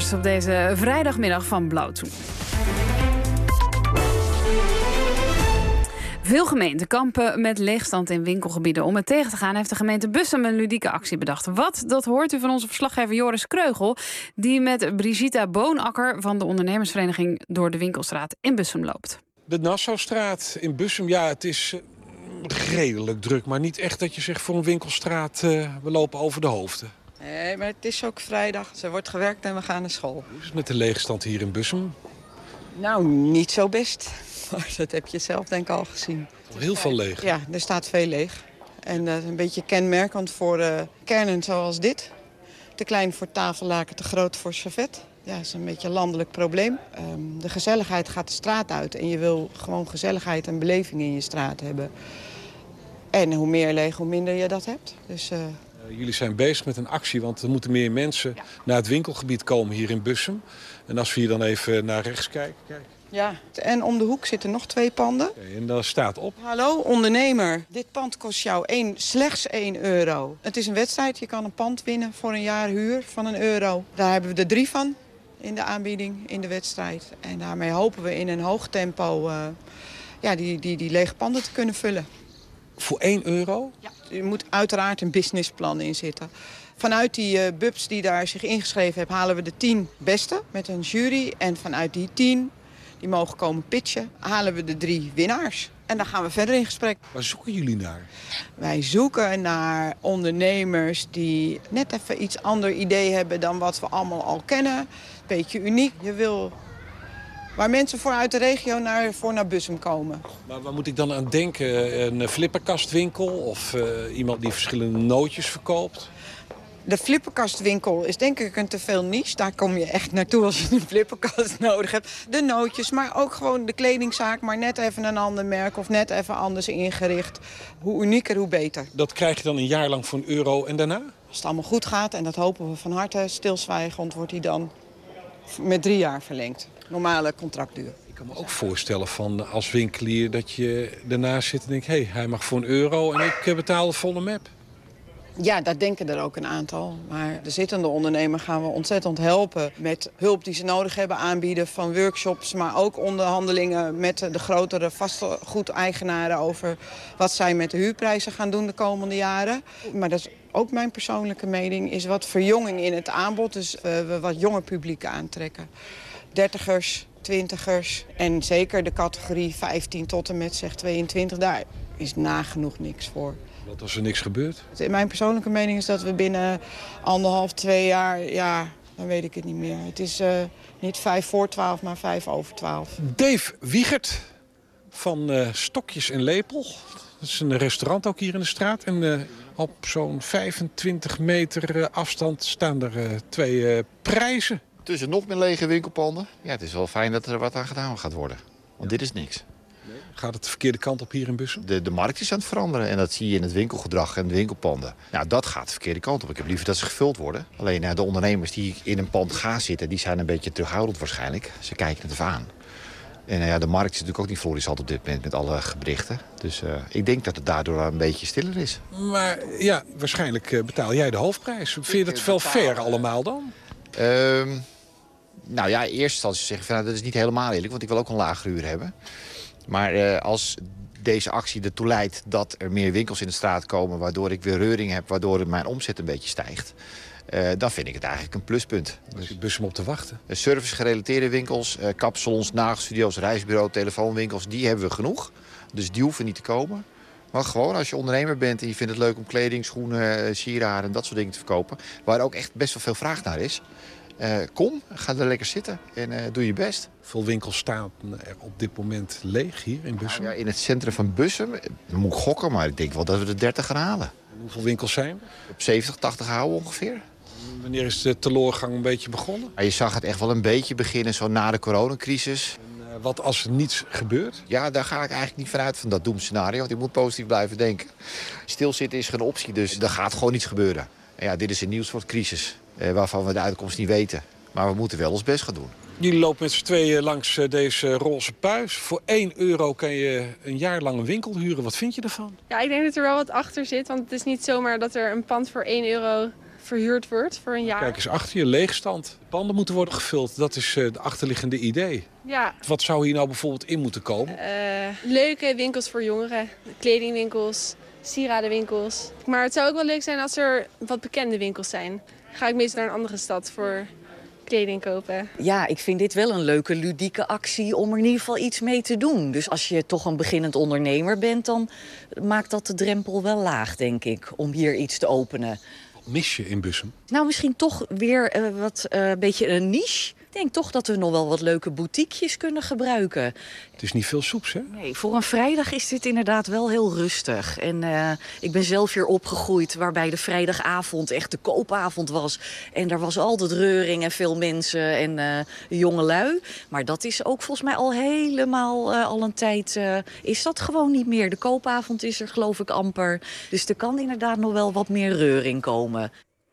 Speaker 3: nieuws op deze vrijdagmiddag van Blauw Toen. Veel gemeenten kampen met leegstand in winkelgebieden. Om het tegen te gaan heeft de gemeente Bussum een ludieke actie bedacht. Wat? Dat hoort u van onze verslaggever Joris Kreugel, die met Brigitta Boonakker van de ondernemersvereniging door de winkelstraat in Bussum loopt.
Speaker 17: De Nassaustraat in Bussum, ja, het is uh, redelijk druk. Maar niet echt dat je zegt voor een winkelstraat, uh, we lopen over de hoofden.
Speaker 18: Nee, maar het is ook vrijdag. Er wordt gewerkt en we gaan naar school.
Speaker 17: Hoe is het met de leegstand hier in Bussum?
Speaker 18: Nou, niet zo best. Maar dat heb je zelf denk ik al gezien.
Speaker 17: Heel veel leeg.
Speaker 18: Ja, er staat veel leeg. En dat is een beetje kenmerkend voor uh, kernen zoals dit. Te klein voor tafellaken, te groot voor servet. Ja, dat is een beetje een landelijk probleem. Um, de gezelligheid gaat de straat uit. En je wil gewoon gezelligheid en beleving in je straat hebben. En hoe meer leeg, hoe minder je dat hebt. Dus... Uh,
Speaker 17: Jullie zijn bezig met een actie, want er moeten meer mensen ja. naar het winkelgebied komen hier in Bussum. En als we hier dan even naar rechts kijken. Kijk.
Speaker 18: Ja, en om de hoek zitten nog twee panden.
Speaker 17: Okay, en daar staat op.
Speaker 18: Hallo ondernemer, dit pand kost jou één, slechts één euro. Het is een wedstrijd, je kan een pand winnen voor een jaar huur van een euro. Daar hebben we er drie van in de aanbieding, in de wedstrijd. En daarmee hopen we in een hoog tempo uh, ja, die, die, die lege panden te kunnen vullen.
Speaker 17: Voor één euro?
Speaker 18: Ja, er moet uiteraard een businessplan in zitten. Vanuit die uh, bubs die daar zich ingeschreven hebben, halen we de tien beste met een jury. En vanuit die tien, die mogen komen pitchen, halen we de drie winnaars. En dan gaan we verder in gesprek.
Speaker 17: Waar zoeken jullie naar?
Speaker 18: Wij zoeken naar ondernemers die net even iets ander idee hebben dan wat we allemaal al kennen. Een beetje uniek. Je wil... Waar mensen vanuit de regio naar, voor naar Bussum komen.
Speaker 17: Maar waar moet ik dan aan denken? Een flipperkastwinkel of uh, iemand die verschillende nootjes verkoopt?
Speaker 18: De flipperkastwinkel is denk ik een te veel niche. Daar kom je echt naartoe als je een flipperkast nodig hebt. De nootjes, maar ook gewoon de kledingzaak. Maar net even een ander merk of net even anders ingericht. Hoe unieker, hoe beter.
Speaker 17: Dat krijg je dan een jaar lang voor een euro en daarna?
Speaker 18: Als het allemaal goed gaat, en dat hopen we van harte, stilzwijgend wordt hij dan met drie jaar verlengd. Normale contractduur.
Speaker 17: Ik kan me ook voorstellen van als winkelier dat je daarnaast zit en denkt... hé, hey, hij mag voor een euro en ik betaal de volle map.
Speaker 18: Ja, daar denken er ook een aantal. Maar de zittende ondernemer gaan we ontzettend helpen met hulp die ze nodig hebben, aanbieden van workshops, maar ook onderhandelingen met de grotere vastgoedeigenaren over wat zij met de huurprijzen gaan doen de komende jaren. Maar dat is ook mijn persoonlijke mening, is wat verjonging in het aanbod, dus uh, we wat jonger publiek aantrekken. Dertigers, twintigers en zeker de categorie vijftien tot en met zeg tweeëntwintig, daar is nagenoeg niks voor.
Speaker 17: Wat als er niks gebeurt?
Speaker 18: Mijn persoonlijke mening is dat we binnen anderhalf, twee jaar, ja, dan weet ik het niet meer. Het is uh, niet vijf voor twaalf, maar vijf over twaalf.
Speaker 17: Dave Wiegert van uh, Stokjes en Lepel. Dat is een restaurant ook hier in de straat. En uh, op zo'n vijfentwintig meter uh, afstand staan er uh, twee uh, prijzen.
Speaker 19: Tussen nog meer lege winkelpanden. Ja, het is wel fijn dat er wat aan gedaan gaat worden. Want ja. Dit is niks.
Speaker 17: Nee. Gaat het de verkeerde kant op hier in Bussum?
Speaker 19: De, de markt is aan het veranderen en dat zie je in het winkelgedrag en de winkelpanden. Nou, dat gaat de verkeerde kant op. Ik heb liever dat ze gevuld worden. Alleen uh, de ondernemers die in een pand gaan zitten, die zijn een beetje terughoudend waarschijnlijk. Ze kijken het even aan. En uh, ja, de markt is natuurlijk ook niet florissant op dit moment met alle geberichten. Dus uh, ik denk dat het daardoor een beetje stiller is.
Speaker 17: Maar ja, waarschijnlijk uh, betaal jij de hoofdprijs. Vind je dat wel fair allemaal dan?
Speaker 19: Uh, nou ja, eerst zal ze zeggen, van, nou, dat is niet helemaal eerlijk, want ik wil ook een lager huur hebben. Maar uh, als deze actie ertoe leidt dat er meer winkels in de straat komen, waardoor ik weer reuring heb, waardoor mijn omzet een beetje stijgt, Uh, dan vind ik het eigenlijk een pluspunt.
Speaker 17: Dus je Bussum op te wachten?
Speaker 19: Uh, service-gerelateerde winkels, uh, kapsalons, nagelstudio's, reisbureau, telefoonwinkels, die hebben we genoeg. Dus die hoeven niet te komen. Maar gewoon als je ondernemer bent en je vindt het leuk om kleding, schoenen, uh, sieraden en dat soort dingen te verkopen, waar ook echt best wel veel vraag naar is. Uh, kom, ga er lekker zitten en uh, doe je best.
Speaker 17: Veel winkels staan er op dit moment leeg hier in Bussum?
Speaker 19: Nou ja, in het centrum van Bussum, dan moet ik gokken, maar ik denk wel dat we de dertig gaan halen.
Speaker 17: En hoeveel winkels zijn er?
Speaker 19: Op zeventig, tachtig houden ongeveer.
Speaker 17: Wanneer is de teloorgang een beetje begonnen?
Speaker 19: Ja, je zag het echt wel een beetje beginnen, zo na de coronacrisis.
Speaker 17: En, uh, wat als er niets gebeurt?
Speaker 19: Ja, daar ga ik eigenlijk niet vanuit van dat doemscenario. Want ik moet positief blijven denken. Stilzitten is geen optie, dus er gaat gewoon niets gebeuren. En ja, dit is een nieuw soort crisis, uh, waarvan we de uitkomst niet weten. Maar we moeten wel ons best gaan doen.
Speaker 17: Jullie lopen met z'n tweeën langs uh, deze roze puis. Voor één euro kan je een jaar lang een winkel huren. Wat vind je ervan?
Speaker 20: Ja, ik denk dat er wel wat achter zit. Want het is niet zomaar dat er een pand voor één euro verhuurd wordt voor een jaar.
Speaker 17: Kijk eens achter je, leegstand. Panden moeten worden gevuld, dat is het uh, achterliggende idee.
Speaker 20: Ja.
Speaker 17: Wat zou hier nou bijvoorbeeld in moeten komen?
Speaker 20: Uh, leuke winkels voor jongeren, kledingwinkels, sieradenwinkels. Maar het zou ook wel leuk zijn als er wat bekende winkels zijn. Dan ga ik meestal naar een andere stad voor kleding kopen.
Speaker 21: Ja, ik vind dit wel een leuke ludieke actie om er in ieder geval iets mee te doen. Dus als je toch een beginnend ondernemer bent, dan maakt dat de drempel wel laag, denk ik, om hier iets te openen.
Speaker 17: Wat mis je in Bussum?
Speaker 21: Nou, misschien toch weer uh, wat uh, beetje een niche. Ik denk toch dat we nog wel wat leuke boutiquejes kunnen gebruiken.
Speaker 17: Het is niet veel soeps, hè?
Speaker 21: Nee, voor een vrijdag is dit inderdaad wel heel rustig. En uh, ik ben zelf hier opgegroeid waarbij de vrijdagavond echt de koopavond was. En er was altijd reuring en veel mensen en uh, jongelui. Maar dat is ook volgens mij al helemaal uh, al een tijd uh, is dat gewoon niet meer. De koopavond is er geloof ik amper. Dus er kan inderdaad nog wel wat meer reuring komen.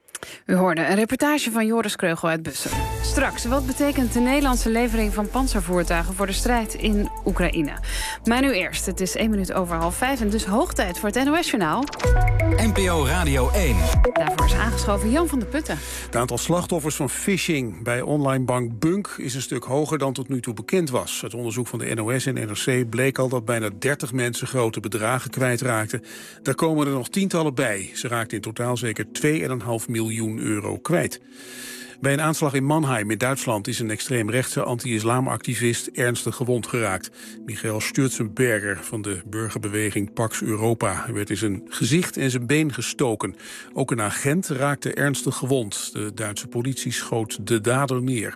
Speaker 3: U hoorde een reportage van Joris Kreugel uit Bussum. Straks, wat betekent de Nederlandse levering van pantservoertuigen voor de strijd in Oekraïne? Maar nu eerst, het is één minuut over half vijf en dus hoog tijd voor het N O S-journaal.
Speaker 11: N P O Radio één.
Speaker 3: Daarvoor is aangeschoven Jan van der Putten.
Speaker 1: Het aantal slachtoffers van phishing bij online bank Bunk is een stuk hoger dan tot nu toe bekend was. Het onderzoek van de N O S en N R C bleek al dat bijna dertig mensen grote bedragen kwijtraakten. Daar komen er nog tientallen bij. Ze raakten in totaal zeker twee komma vijf miljoen euro kwijt. Bij een aanslag in Mannheim in Duitsland is een extreemrechtse anti-islamactivist ernstig gewond geraakt. Michael Stürzenberger van de burgerbeweging Pax Europa werd in zijn gezicht en zijn been gestoken. Ook een agent raakte ernstig gewond. De Duitse politie schoot de dader neer.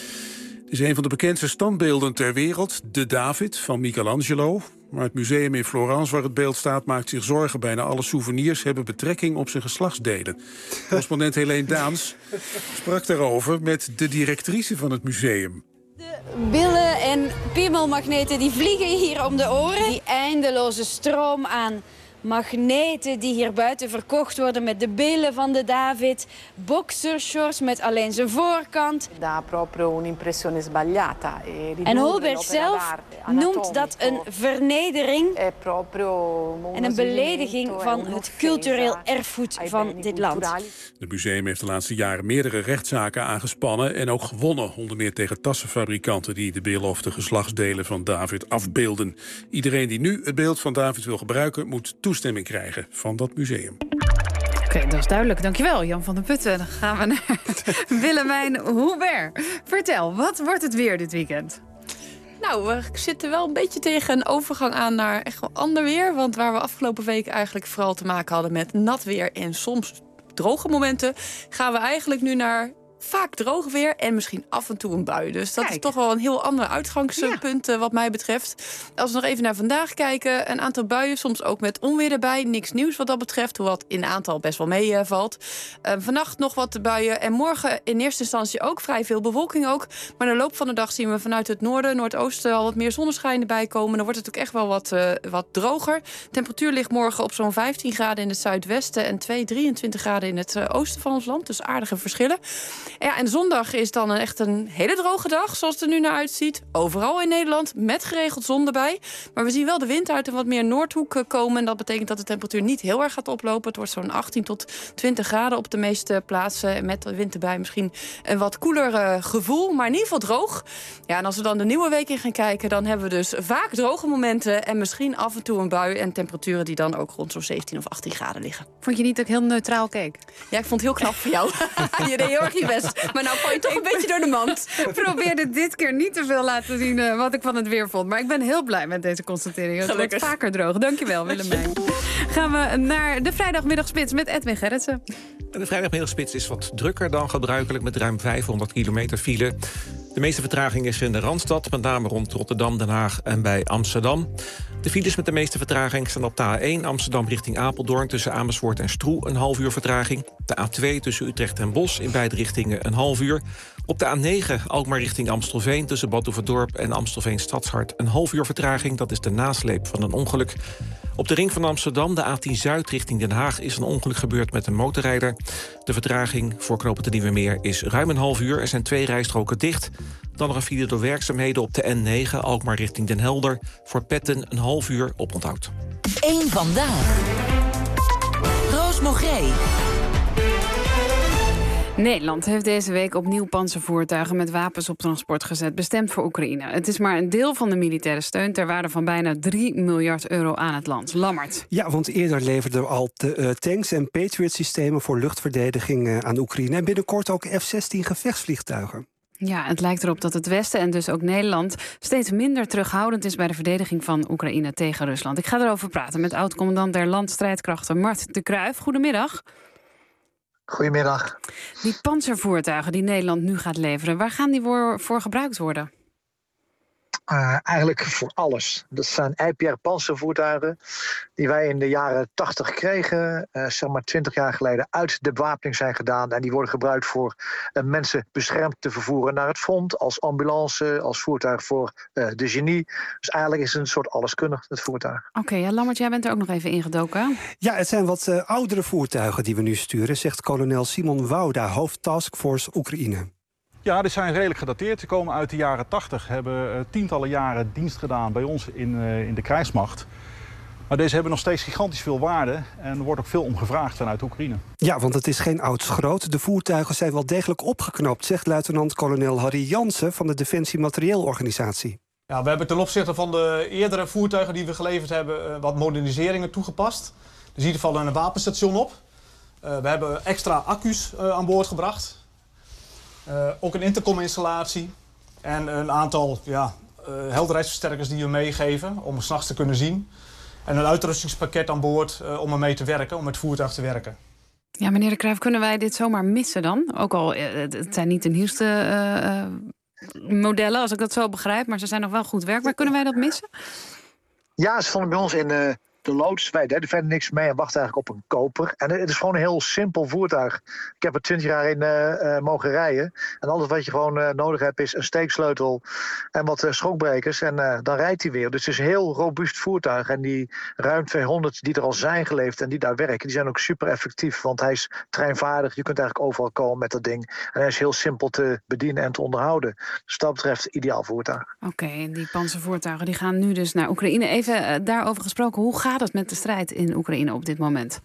Speaker 1: Het is een van de bekendste standbeelden ter wereld, de David van Michelangelo. Maar het museum in Florence waar het beeld staat maakt zich zorgen. Bijna alle souvenirs hebben betrekking op zijn geslachtsdelen. Correspondent Helene Daans sprak daarover met de directrice van het museum.
Speaker 22: Billen en piemelmagneten die vliegen hier om de oren. Die eindeloze stroom aan magneten die hier buiten verkocht worden met de billen van de David. Boxershorts met alleen zijn voorkant.
Speaker 23: Da proprio un'impressione sbagliata.
Speaker 22: En Holberg zelf noemt dat een vernedering en een belediging van het cultureel erfgoed van dit land.
Speaker 1: Het museum heeft de laatste jaren meerdere rechtszaken aangespannen en ook gewonnen, onder meer tegen tassenfabrikanten die de billen of de geslachtsdelen van David afbeelden. Iedereen die nu het beeld van David wil gebruiken moet toestemming krijgen van dat museum.
Speaker 3: Oké, okay, dat is duidelijk. Dankjewel, Jan van der Putten. Dan gaan we naar Willemijn Hubert. Vertel, wat wordt het weer dit weekend?
Speaker 24: Nou, we zitten wel een beetje tegen een overgang aan naar echt wel ander weer. Want waar we afgelopen week eigenlijk vooral te maken hadden met nat weer en soms droge momenten, gaan we eigenlijk nu naar vaak droog weer en misschien af en toe een bui. Dus dat Kijk. is toch wel een heel ander uitgangspunt ja. wat mij betreft. Als we nog even naar vandaag kijken, een aantal buien, soms ook met onweer erbij. Niks nieuws wat dat betreft, hoewel het in aantal best wel meevalt. Uh, vannacht nog wat buien en morgen in eerste instantie ook vrij veel bewolking ook. Maar in de loop van de dag zien we vanuit het noorden, noordoosten al wat meer zonneschijn erbij komen. Dan wordt het ook echt wel wat, uh, wat droger. De temperatuur ligt morgen op zo'n vijftien graden in het zuidwesten en twee, drieëntwintig graden in het uh, oosten van ons land. Dus aardige verschillen. Ja, en zondag is dan een echt een hele droge dag, zoals het er nu naar uitziet. Overal in Nederland, met geregeld zon erbij. Maar we zien wel de wind uit een wat meer noordhoek komen. En dat betekent dat de temperatuur niet heel erg gaat oplopen. Het wordt zo'n achttien tot twintig graden op de meeste plaatsen. En met de wind erbij misschien een wat koeler uh, gevoel, maar in ieder geval droog. Ja, en als we dan de nieuwe week in gaan kijken, dan hebben we dus vaak droge momenten en misschien af en toe een bui en temperaturen die dan ook rond zo'n zeventien of achttien graden liggen.
Speaker 3: Vond je niet dat ik heel neutraal keek?
Speaker 24: Ja, ik vond het heel knap voor jou. Je deed heel erg je best. Maar nou val je toch een beetje door de mand.
Speaker 3: Ik probeerde dit keer niet te veel laten zien uh, wat ik van het weer vond. Maar ik ben heel blij met deze constatering. Het wordt vaker droog. Dankjewel, Willemijn. Gaan we naar de vrijdagmiddagspits met Edwin Gerritsen.
Speaker 2: De vrijdagmiddagspits is wat drukker dan gebruikelijk met ruim vijfhonderd kilometer file. De meeste vertraging is in de Randstad, met name rond Rotterdam, Den Haag en bij Amsterdam. De files met de meeste vertraging staan op de A één Amsterdam richting Apeldoorn tussen Amersfoort en Stroe een half uur vertraging. De A twee tussen Utrecht en Bosch in beide richtingen een half uur. Op de A negen Alkmaar richting Amstelveen tussen Bad Oeverdorp en Amstelveen Stadshart een half uur vertraging. Dat is de nasleep van een ongeluk. Op de ring van Amsterdam, de A tien Zuid richting Den Haag, is een ongeluk gebeurd met een motorrijder. De vertraging voor knooppunt de Nieuwe Meer is ruim een half uur. Er zijn twee rijstroken dicht. Dan nog een file door werkzaamheden op de N negen Alkmaar richting Den Helder. Voor Petten een half uur oponthoud.
Speaker 9: Eén vandaag. Roos Mogré.
Speaker 3: Nederland heeft deze week opnieuw pantservoertuigen met wapens op transport gezet, bestemd voor Oekraïne. Het is maar een deel van de militaire steun ter waarde van bijna drie miljard euro aan het land. Lammert.
Speaker 12: Ja, want eerder leverden we al de, uh, tanks en Patriot-systemen voor luchtverdediging uh, aan Oekraïne. En binnenkort ook F zestien gevechtsvliegtuigen.
Speaker 3: Ja, het lijkt erop dat het Westen en dus ook Nederland steeds minder terughoudend is bij de verdediging van Oekraïne tegen Rusland. Ik ga erover praten met oud-commandant der landstrijdkrachten Mart de Kruijf. Goedemiddag.
Speaker 4: Goedemiddag.
Speaker 3: Die pantservoertuigen die Nederland nu gaat leveren, waar gaan die voor, voor gebruikt worden?
Speaker 4: Uh, eigenlijk voor alles. Dat zijn I P R-pantservoertuigen die wij in de jaren tachtig kregen, uh, zeg maar twintig jaar geleden, uit de bewapening zijn gedaan. En die worden gebruikt voor uh, mensen beschermd te vervoeren naar het front, als ambulance, als voertuig voor uh, de genie. Dus eigenlijk is het een soort alleskundig, het voertuig.
Speaker 3: Oké, okay, ja, Lammert, jij bent er ook nog even ingedoken.
Speaker 12: Ja, het zijn wat uh, oudere voertuigen die we nu sturen, zegt kolonel Simon Wouda, hoofd Taskforce Oekraïne.
Speaker 5: Ja, die zijn redelijk gedateerd. Ze komen uit de jaren tachtig, hebben uh, tientallen jaren dienst gedaan bij ons in, uh, in de krijgsmacht. Maar deze hebben nog steeds gigantisch veel waarde en er wordt ook veel om gevraagd vanuit Oekraïne.
Speaker 12: Ja, want het is geen oud schroot. De voertuigen zijn wel degelijk opgeknapt, zegt luitenant-kolonel Harry Jansen van de Defensie Materieelorganisatie.
Speaker 6: Ja, we hebben ten opzichte van de eerdere voertuigen die we geleverd hebben uh, wat moderniseringen toegepast. Er zit ieder geval een wapenstation op. Uh, we hebben extra accu's uh, aan boord gebracht. Uh, ook een intercom-installatie en een aantal ja, uh, helderheidsversterkers die we meegeven om 's nachts te kunnen zien. En een uitrustingspakket aan boord uh, om ermee te werken, om met het voertuig te werken.
Speaker 3: Ja, meneer de Kruijf, kunnen wij dit zomaar missen dan? Ook al, uh, het zijn niet de nieuwste uh, uh, modellen, als ik dat zo begrijp, maar ze zijn nog wel goed werkbaar. Kunnen wij dat missen?
Speaker 4: Ja, ze stonden bij ons in Uh... de loods, wij deden verder niks mee en wachten eigenlijk op een koper. En het is gewoon een heel simpel voertuig. Ik heb er twintig jaar in uh, uh, mogen rijden. En alles wat je gewoon uh, nodig hebt is een steeksleutel en wat uh, schokbrekers. En uh, dan rijdt hij weer. Dus het is een heel robuust voertuig. En die ruim tweehonderd die er al zijn geleverd en die daar werken, die zijn ook super effectief. Want hij is treinvaardig. Je kunt eigenlijk overal komen met dat ding. En hij is heel simpel te bedienen en te onderhouden. Dus dat betreft ideaal voertuig.
Speaker 3: Oké, okay, die pantservoertuigen die gaan nu dus naar Oekraïne. Even uh, daarover gesproken, hoe gaat Gaat het met de strijd in Oekraïne op dit moment?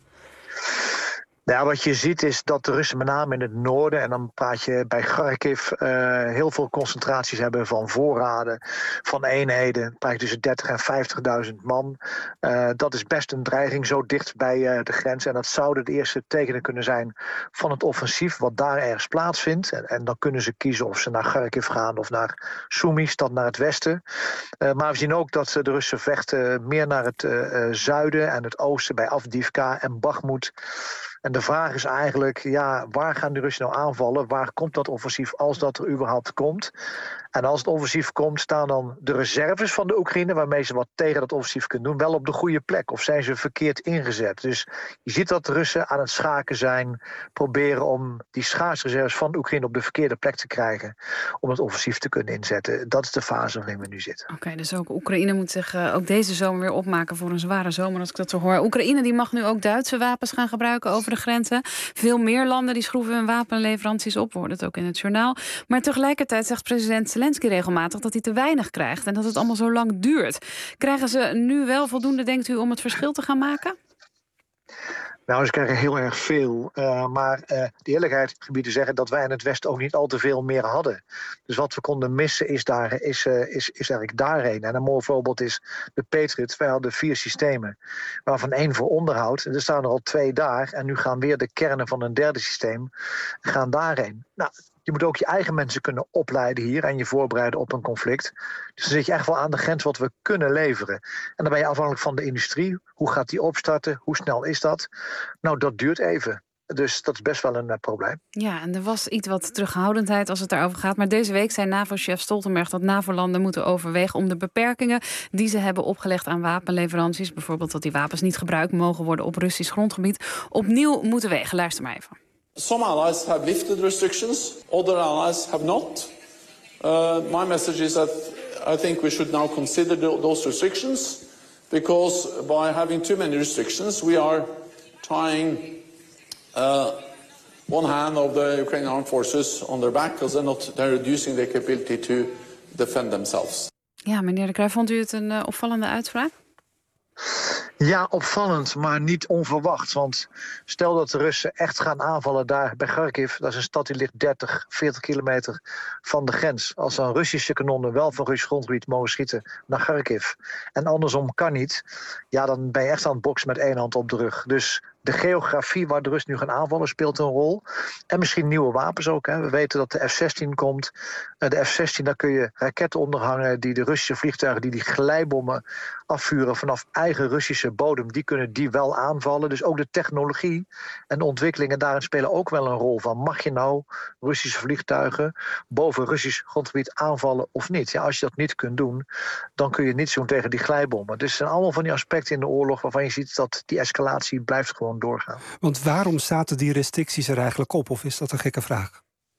Speaker 4: Ja, wat je ziet is dat de Russen met name in het noorden, en dan praat je bij Kharkiv, uh, heel veel concentraties hebben van voorraden, van eenheden. Dan praat je tussen dertig en vijftigduizend man. Uh, dat is best een dreiging zo dicht bij uh, de grens. En dat zouden de eerste tekenen kunnen zijn van het offensief wat daar ergens plaatsvindt. En, en dan kunnen ze kiezen of ze naar Kharkiv gaan of naar Sumy, stad naar het westen. Uh, maar we zien ook dat de Russen vechten meer naar het uh, uh, zuiden en het oosten bij Avdiivka en Bakhmut. En de vraag is eigenlijk, ja, waar gaan de Russen nou aanvallen? Waar komt dat offensief als dat er überhaupt komt? En als het offensief komt, staan dan de reserves van de Oekraïne, waarmee ze wat tegen dat offensief kunnen doen, wel op de goede plek? Of zijn ze verkeerd ingezet? Dus je ziet dat de Russen aan het schaken zijn, proberen om die schaarsreserves van Oekraïne op de verkeerde plek te krijgen, om het offensief te kunnen inzetten. Dat is de fase waarin we nu zitten.
Speaker 3: Oké, okay, dus ook Oekraïne moet zich uh, ook deze zomer weer opmaken voor een zware zomer, als ik dat zo hoor. Oekraïne die mag nu ook Duitse wapens gaan gebruiken over de grenzen. Veel meer landen die schroeven hun wapenleveranties op, wordt het ook in het journaal. Maar tegelijkertijd zegt president Zelensky regelmatig dat hij te weinig krijgt en dat het allemaal zo lang duurt. Krijgen ze nu wel voldoende, denkt u, om het verschil te gaan maken?
Speaker 4: Nou, ze krijgen heel erg veel. Uh, maar uh, de eerlijkheid gebied te zeggen dat wij in het Westen ook niet al te veel meer hadden. Dus wat we konden missen is, daar, is, uh, is, is eigenlijk daarheen. En een mooi voorbeeld is de Patriot. Wij hadden vier systemen, waarvan één voor onderhoud. En er staan er al twee daar. En nu gaan weer de kernen van een derde systeem gaan daarheen. Nou, je moet ook je eigen mensen kunnen opleiden hier en je voorbereiden op een conflict. Dus dan zit je echt wel aan de grens wat we kunnen leveren. En dan ben je afhankelijk van de industrie. Hoe gaat die opstarten? Hoe snel is dat? Nou, dat duurt even. Dus dat is best wel een uh, probleem.
Speaker 3: Ja, en er was iets wat terughoudendheid als het daarover gaat. Maar deze week zei NAVO-chef Stoltenberg dat NAVO-landen moeten overwegen om de beperkingen die ze hebben opgelegd aan wapenleveranties, bijvoorbeeld dat die wapens niet gebruikt mogen worden op Russisch grondgebied, opnieuw moeten wegen. Luister maar even.
Speaker 7: Some allies have lifted restrictions, other allies have not. Uh, my message is that I think we should now consider the, those restrictions, because by having too many restrictions, we are tying uh, one hand of the Ukrainian armed forces on their back, because they're not they're reducing their capability to defend themselves.
Speaker 3: Ja, meneer de Kruijf, vond u het een uh, opvallende uitspraak?
Speaker 4: Ja, opvallend, maar niet onverwacht. Want stel dat de Russen echt gaan aanvallen daar bij Kharkiv. Dat is een stad die ligt dertig, veertig kilometer van de grens. Als dan Russische kanonnen wel van Russisch grondgebied mogen schieten naar Kharkiv. En andersom kan niet. Ja, dan ben je echt aan het boksen met één hand op de rug. Dus de geografie waar de Russen nu gaan aanvallen speelt een rol. En misschien nieuwe wapens ook. Hè. We weten dat de F zestien komt. De F zestien, daar kun je raketten onderhangen die de Russische vliegtuigen die die glijbommen afvuren vanaf eigen Russische bodem, die kunnen die wel aanvallen. Dus ook de technologie en de ontwikkelingen daarin spelen ook wel een rol van. Mag je nou Russische vliegtuigen boven Russisch grondgebied aanvallen of niet? Ja, als je dat niet kunt doen, dan kun je niets doen tegen die glijbommen. Dus het zijn allemaal van die aspecten in de oorlog waarvan je ziet dat die escalatie blijft gewoon doorgaan.
Speaker 12: Want waarom zaten die restricties er eigenlijk op? Of is dat een gekke vraag?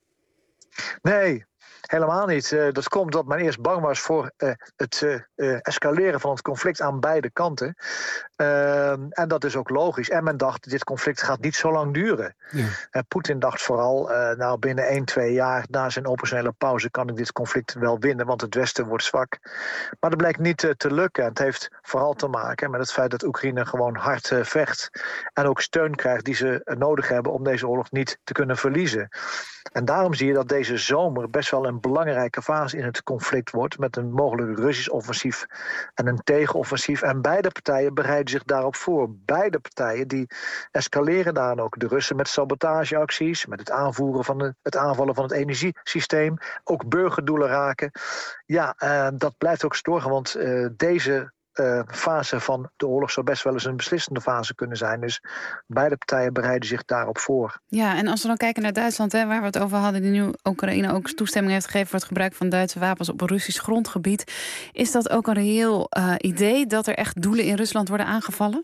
Speaker 4: Nee, helemaal niet. Uh, dat komt dat men eerst bang was voor uh, het uh, uh, escaleren van het conflict aan beide kanten. Uh, en dat is ook logisch. En men dacht, dit conflict gaat niet zo lang duren. Ja. Uh, Poetin dacht vooral, uh, nou binnen één, twee jaar na zijn operationele pauze kan ik dit conflict wel winnen, want het Westen wordt zwak. Maar dat blijkt niet uh, te lukken. Het heeft vooral te maken met het feit dat Oekraïne gewoon hard uh, vecht en ook steun krijgt die ze uh, nodig hebben om deze oorlog niet te kunnen verliezen. En daarom zie je dat deze zomer best wel een belangrijke fase in het conflict wordt, met een mogelijk Russisch offensief en een tegenoffensief. En beide partijen bereiden zich daarop voor. Beide partijen die escaleren daarin ook. De Russen met sabotageacties, met het aanvoeren van de, het aanvallen van het energiesysteem, ook burgerdoelen raken. Ja, uh, dat blijft ook storgen, want uh, deze Uh, fase van de oorlog zou best wel eens een beslissende fase kunnen zijn. Dus beide partijen bereiden zich daarop voor.
Speaker 3: Ja, en als we dan kijken naar Duitsland, hè, waar we het over hadden, die nu Oekraïne ook toestemming heeft gegeven voor het gebruik van Duitse wapens op Russisch grondgebied. Is dat ook een reëel uh, idee dat er echt doelen in Rusland worden aangevallen?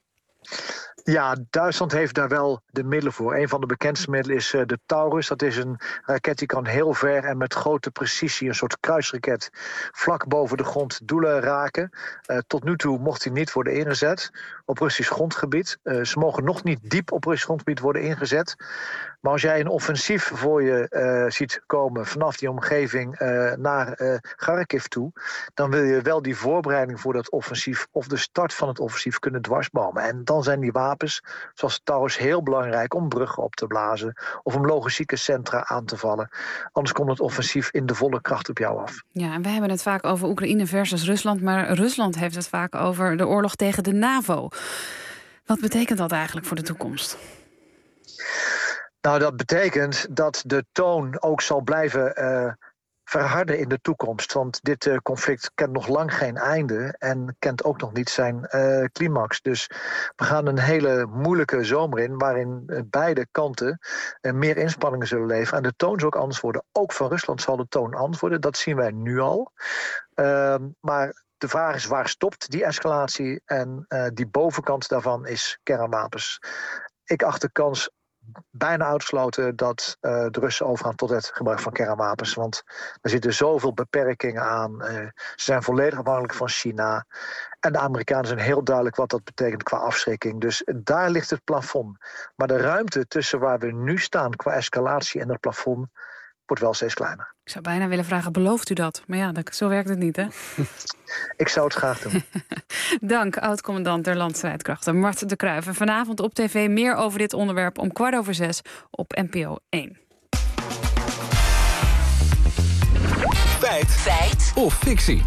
Speaker 4: Ja, Duitsland heeft daar wel de middelen voor. Een van de bekendste middelen is uh, de Taurus. Dat is een raket die kan heel ver en met grote precisie, een soort kruisraket, vlak boven de grond doelen raken. Uh, tot nu toe mocht die niet worden ingezet op Russisch grondgebied. Uh, ze mogen nog niet diep op Russisch grondgebied worden ingezet. Maar als jij een offensief voor je uh, ziet komen vanaf die omgeving uh, naar uh, Kharkiv toe, dan wil je wel die voorbereiding voor dat offensief of de start van het offensief kunnen dwarsbomen. En dan zijn die wapens, zoals Taurus, heel belangrijk om bruggen op te blazen of om logistieke centra aan te vallen. Anders komt het offensief in de volle kracht op jou af.
Speaker 3: Ja, en we hebben het vaak over Oekraïne versus Rusland, maar Rusland heeft het vaak over de oorlog tegen de NAVO. Wat betekent dat eigenlijk voor de toekomst?
Speaker 4: Nou, dat betekent dat de toon ook zal blijven uh, verharden in de toekomst. Want dit uh, conflict kent nog lang geen einde en kent ook nog niet zijn uh, climax. Dus we gaan een hele moeilijke zomer in, waarin uh, beide kanten uh, meer inspanningen zullen leveren. En de toon zal ook anders worden. Ook van Rusland zal de toon anders worden. Dat zien wij nu al. Uh, maar de vraag is, waar stopt die escalatie? En uh, die bovenkant daarvan is kernwapens. Ik acht de kans bijna uitgesloten dat uh, de Russen overgaan tot het gebruik van kernwapens. Want er zitten zoveel beperkingen aan. Uh, ze zijn volledig afhankelijk van China. En de Amerikanen zijn heel duidelijk wat dat betekent qua afschrikking. Dus daar ligt het plafond. Maar de ruimte tussen waar we nu staan qua escalatie en het plafond wordt wel steeds kleiner.
Speaker 3: Ik zou bijna willen vragen, belooft u dat? Maar ja, dat, zo werkt het niet, hè?
Speaker 4: Ik zou het graag doen.
Speaker 3: Dank, oud-commandant der landstrijdkrachten Mart de Kruijf. En vanavond op tv meer over dit onderwerp om kwart over zes op N P O één.
Speaker 11: Feit. Feit. Of fictie.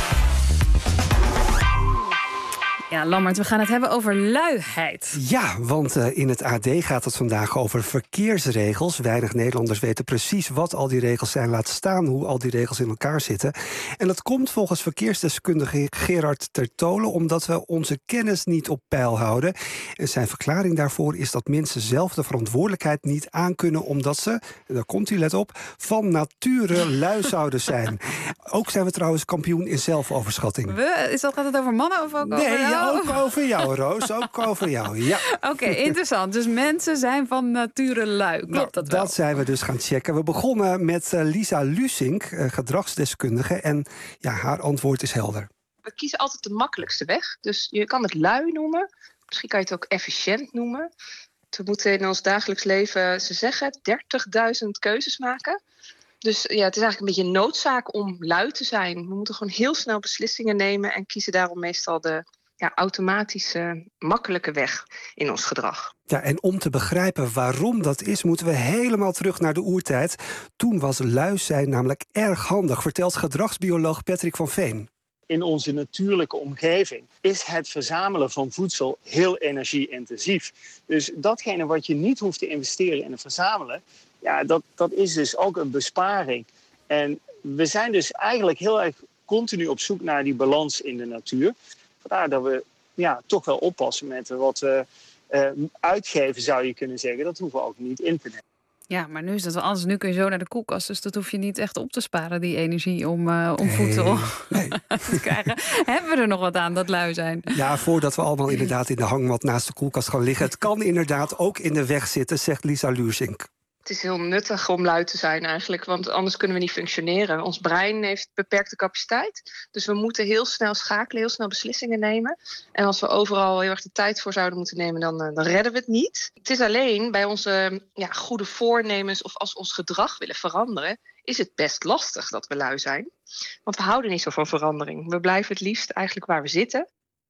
Speaker 3: Ja, Lammert, we gaan het hebben over luiheid.
Speaker 12: Ja, want uh, in het A D gaat het vandaag over verkeersregels. Weinig Nederlanders weten precies wat al die regels zijn. Laat staan hoe al die regels in elkaar zitten. En dat komt volgens verkeersdeskundige Gerard Tertolen omdat we onze kennis niet op peil houden. En zijn verklaring daarvoor is dat mensen zelf de verantwoordelijkheid niet aankunnen omdat ze, en daar komt u, let op, van nature lui zouden zijn. Ook zijn we trouwens kampioen in zelfoverschatting.
Speaker 3: We? Is dat, gaat het over mannen of ook over
Speaker 12: nee, ja, ook over jou, Roos. Ook over jou, ja.
Speaker 3: Oké, okay, interessant. Dus mensen zijn van nature lui. Klopt
Speaker 12: nou,
Speaker 3: dat wel?
Speaker 12: Dat zijn we dus gaan checken. We begonnen met uh, Lisa Lusink, uh, gedragsdeskundige. En ja, haar antwoord is helder.
Speaker 10: We kiezen altijd de makkelijkste weg. Dus je kan het lui noemen. Misschien kan je het ook efficiënt noemen. We moeten in ons dagelijks leven, ze zeggen, dertigduizend keuzes maken. Dus ja, het is eigenlijk een beetje een noodzaak om lui te zijn. We moeten gewoon heel snel beslissingen nemen en kiezen daarom meestal de, ja, automatische, makkelijke weg in ons gedrag.
Speaker 12: Ja, en om te begrijpen waarom dat is, moeten we helemaal terug naar de oertijd. Toen was lui zijn namelijk erg handig, vertelt gedragsbioloog Patrick van Veen.
Speaker 8: In onze natuurlijke omgeving is het verzamelen van voedsel heel energie-intensief. Dus datgene wat je niet hoeft te investeren in het verzamelen, ja, dat, dat is dus ook een besparing. En we zijn dus eigenlijk heel erg continu op zoek naar die balans in de natuur. Vandaar dat we ja, toch wel oppassen met wat we uh, uitgeven, zou je kunnen zeggen. Dat hoeven we ook niet in te nemen.
Speaker 3: Ja, maar nu is dat wel anders. Nu kun je zo naar de koelkast, dus dat hoef je niet echt op te sparen, die energie om, uh, om voedsel nee. te krijgen. Hebben we er nog wat aan, dat lui zijn?
Speaker 12: Ja, voordat we allemaal inderdaad in de hangmat naast de koelkast gaan liggen. Het kan inderdaad ook in de weg zitten, zegt Lisa Luursink.
Speaker 10: Het is heel nuttig om lui te zijn eigenlijk, want anders kunnen we niet functioneren. Ons brein heeft beperkte capaciteit, dus we moeten heel snel schakelen, heel snel beslissingen nemen. En als we overal heel erg de tijd voor zouden moeten nemen, dan, dan redden we het niet. Het is alleen bij onze ja, goede voornemens of als we ons gedrag willen veranderen, is het best lastig dat we lui zijn. Want we houden niet zo van verandering. We blijven het liefst eigenlijk waar we zitten.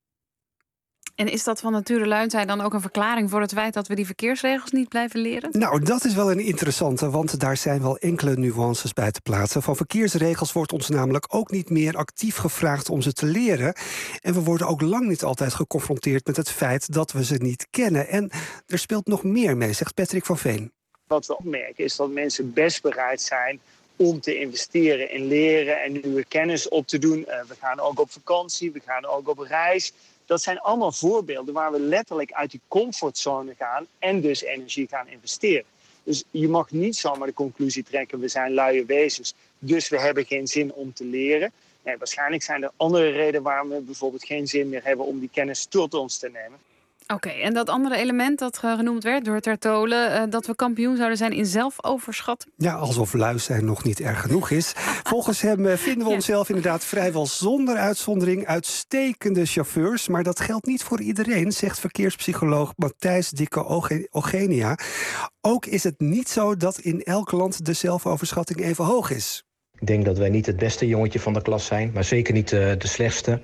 Speaker 3: En is dat van nature lui zijn dan ook een verklaring voor het feit dat we die verkeersregels niet blijven leren?
Speaker 12: Nou, dat is wel een interessante, want daar zijn wel enkele nuances bij te plaatsen. Van verkeersregels wordt ons namelijk ook niet meer actief gevraagd om ze te leren. En we worden ook lang niet altijd geconfronteerd met het feit dat we ze niet kennen. En er speelt nog meer mee, zegt Patrick van Veen.
Speaker 8: Wat we opmerken is dat mensen best bereid zijn om te investeren in leren en nieuwe kennis op te doen. Uh, we gaan ook op vakantie, we gaan ook op reis. Dat zijn allemaal voorbeelden waar we letterlijk uit die comfortzone gaan en dus energie gaan investeren. Dus je mag niet zomaar de conclusie trekken, we zijn luie wezens, dus we hebben geen zin om te leren. Nee, waarschijnlijk zijn er andere redenen waarom we bijvoorbeeld geen zin meer hebben om die kennis tot ons te nemen.
Speaker 3: Oké, okay, en dat andere element dat genoemd werd door Tertole, uh, dat we kampioen zouden zijn in zelfoverschatting?
Speaker 12: Ja, alsof lui zijn nog niet erg genoeg is. Volgens hem uh, vinden we ja. onszelf inderdaad vrijwel zonder uitzondering uitstekende chauffeurs. Maar dat geldt niet voor iedereen, zegt verkeerspsycholoog Matthijs Dikke-Ogenia. Ook is het niet zo dat in elk land de zelfoverschatting even hoog is.
Speaker 13: Ik denk dat wij niet het beste jongetje van de klas zijn, maar zeker niet uh, de slechtste.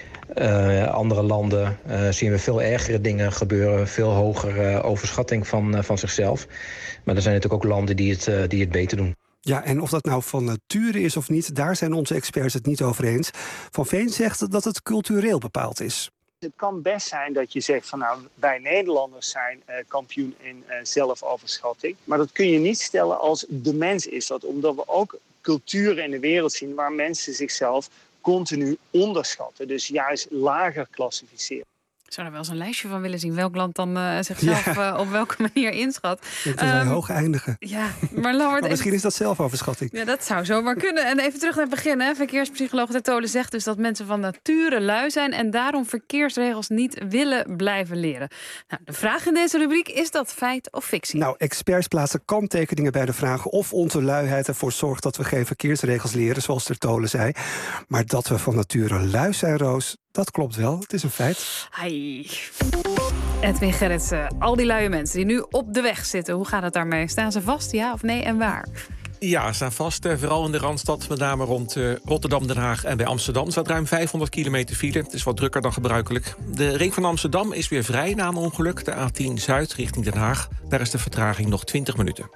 Speaker 13: Uh, andere landen uh, zien we veel ergere dingen gebeuren, veel hogere uh, overschatting van, uh, van zichzelf. Maar er zijn natuurlijk ook landen die het, uh, die het beter doen.
Speaker 12: Ja, en of dat nou van nature is of niet, daar zijn onze experts het niet over eens. Van Veen zegt dat het cultureel bepaald is.
Speaker 8: Het kan best zijn dat je zegt van nou, wij Nederlanders zijn uh, kampioen in uh, zelfoverschatting. Maar dat kun je niet stellen als de mens is dat, omdat we ook culturen in de wereld zien waar mensen zichzelf continu onderschatten, dus juist lager klassificeren.
Speaker 3: Ik zou er wel eens een lijstje van willen zien welk land dan uh, zichzelf ja. uh, op welke manier inschat.
Speaker 12: Dat wij um, hoog eindigen.
Speaker 3: Ja, maar, Lambert,
Speaker 12: maar misschien is dat zelfoverschatting.
Speaker 3: Ja, dat zou zomaar kunnen. En even terug naar het begin. Hè. Verkeerspsycholoog Tertole zegt dus dat mensen van nature lui zijn en daarom verkeersregels niet willen blijven leren. Nou, de vraag in deze rubriek, is dat feit of fictie?
Speaker 12: Nou, experts plaatsen kanttekeningen bij de vraag of onze luiheid ervoor zorgt dat we geen verkeersregels leren, zoals Tertole zei. Maar dat we van nature lui zijn, Roos, dat klopt wel. Het is een feit.
Speaker 3: Hai. Edwin Gerritsen, al die luie mensen die nu op de weg zitten, hoe gaat het daarmee? Staan ze vast, ja of nee, en waar?
Speaker 2: Ja, staan vast. Eh, vooral in de Randstad, met name rond uh, Rotterdam, Den Haag en bij Amsterdam. Er staat ruim vijfhonderd kilometer file. Het is wat drukker dan gebruikelijk. De ring van Amsterdam is weer vrij na een ongeluk. De A tien Zuid richting Den Haag. Daar is de vertraging nog twintig minuten.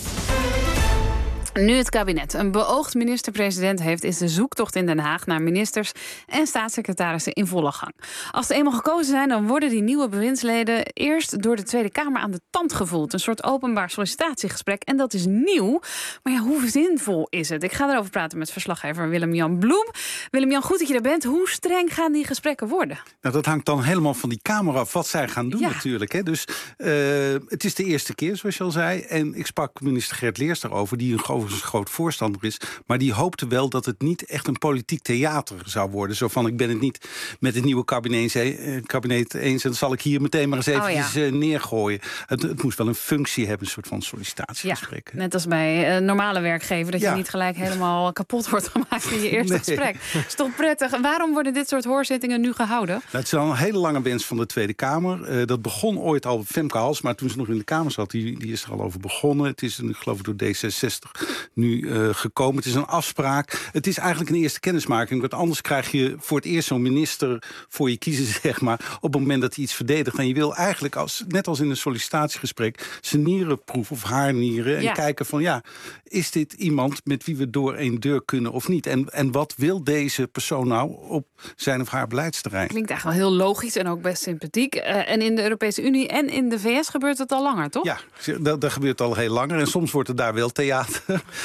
Speaker 3: Nu het kabinet een beoogd minister-president heeft, is de zoektocht in Den Haag naar ministers en staatssecretarissen in volle gang. Als ze eenmaal gekozen zijn, dan worden die nieuwe bewindsleden eerst door de Tweede Kamer aan de tand gevoeld. Een soort openbaar sollicitatiegesprek. En dat is nieuw. Maar ja, hoe zinvol is het? Ik ga erover praten met verslaggever Willem-Jan Bloem. Willem-Jan, goed dat je er bent. Hoe streng gaan die gesprekken worden?
Speaker 14: Nou, dat hangt dan helemaal van die Kamer af wat zij gaan doen
Speaker 3: ja.
Speaker 14: natuurlijk. Hè. Dus uh, het is de eerste keer, zoals je al zei. En ik sprak minister Geert Leers daarover, die een overigens groot voorstander is. Maar die hoopte wel dat het niet echt een politiek theater zou worden. Zo van, ik ben het niet met het nieuwe kabinet, eh, kabinet eens en dan zal ik hier meteen maar eens eventjes oh, ja. neergooien. Het, het moest wel een functie hebben, een soort van sollicitatiegesprek.
Speaker 3: Ja, net als bij een normale werkgever, dat ja. je niet gelijk helemaal kapot wordt gemaakt in je eerste nee. gesprek. Dat is toch prettig. Waarom worden dit soort hoorzittingen nu gehouden?
Speaker 14: Nou, het is al een hele lange wens van de Tweede Kamer. Uh, dat begon ooit al Femke Halsema, toen ze nog in de Kamer zat. Die, die is er al over begonnen. Het is, ik geloof ik, door D zesenzestig nu uh, gekomen. Het is een afspraak. Het is eigenlijk een eerste kennismaking. Want anders krijg je voor het eerst zo'n minister voor je kiezen, zeg maar, op het moment dat hij iets verdedigt. En je wil eigenlijk, als, net als in een sollicitatiegesprek, zijn nieren proeven of haar nieren. En ja. kijken van, ja, is dit iemand met wie we door één deur kunnen of niet? En, en wat wil deze persoon nou op zijn of haar beleidsterrein?
Speaker 3: Klinkt eigenlijk wel heel logisch en ook best sympathiek. Uh, en in de Europese Unie en in de V S gebeurt het al langer, toch?
Speaker 14: Ja, dat, dat gebeurt al heel langer. En soms wordt het daar wel theater.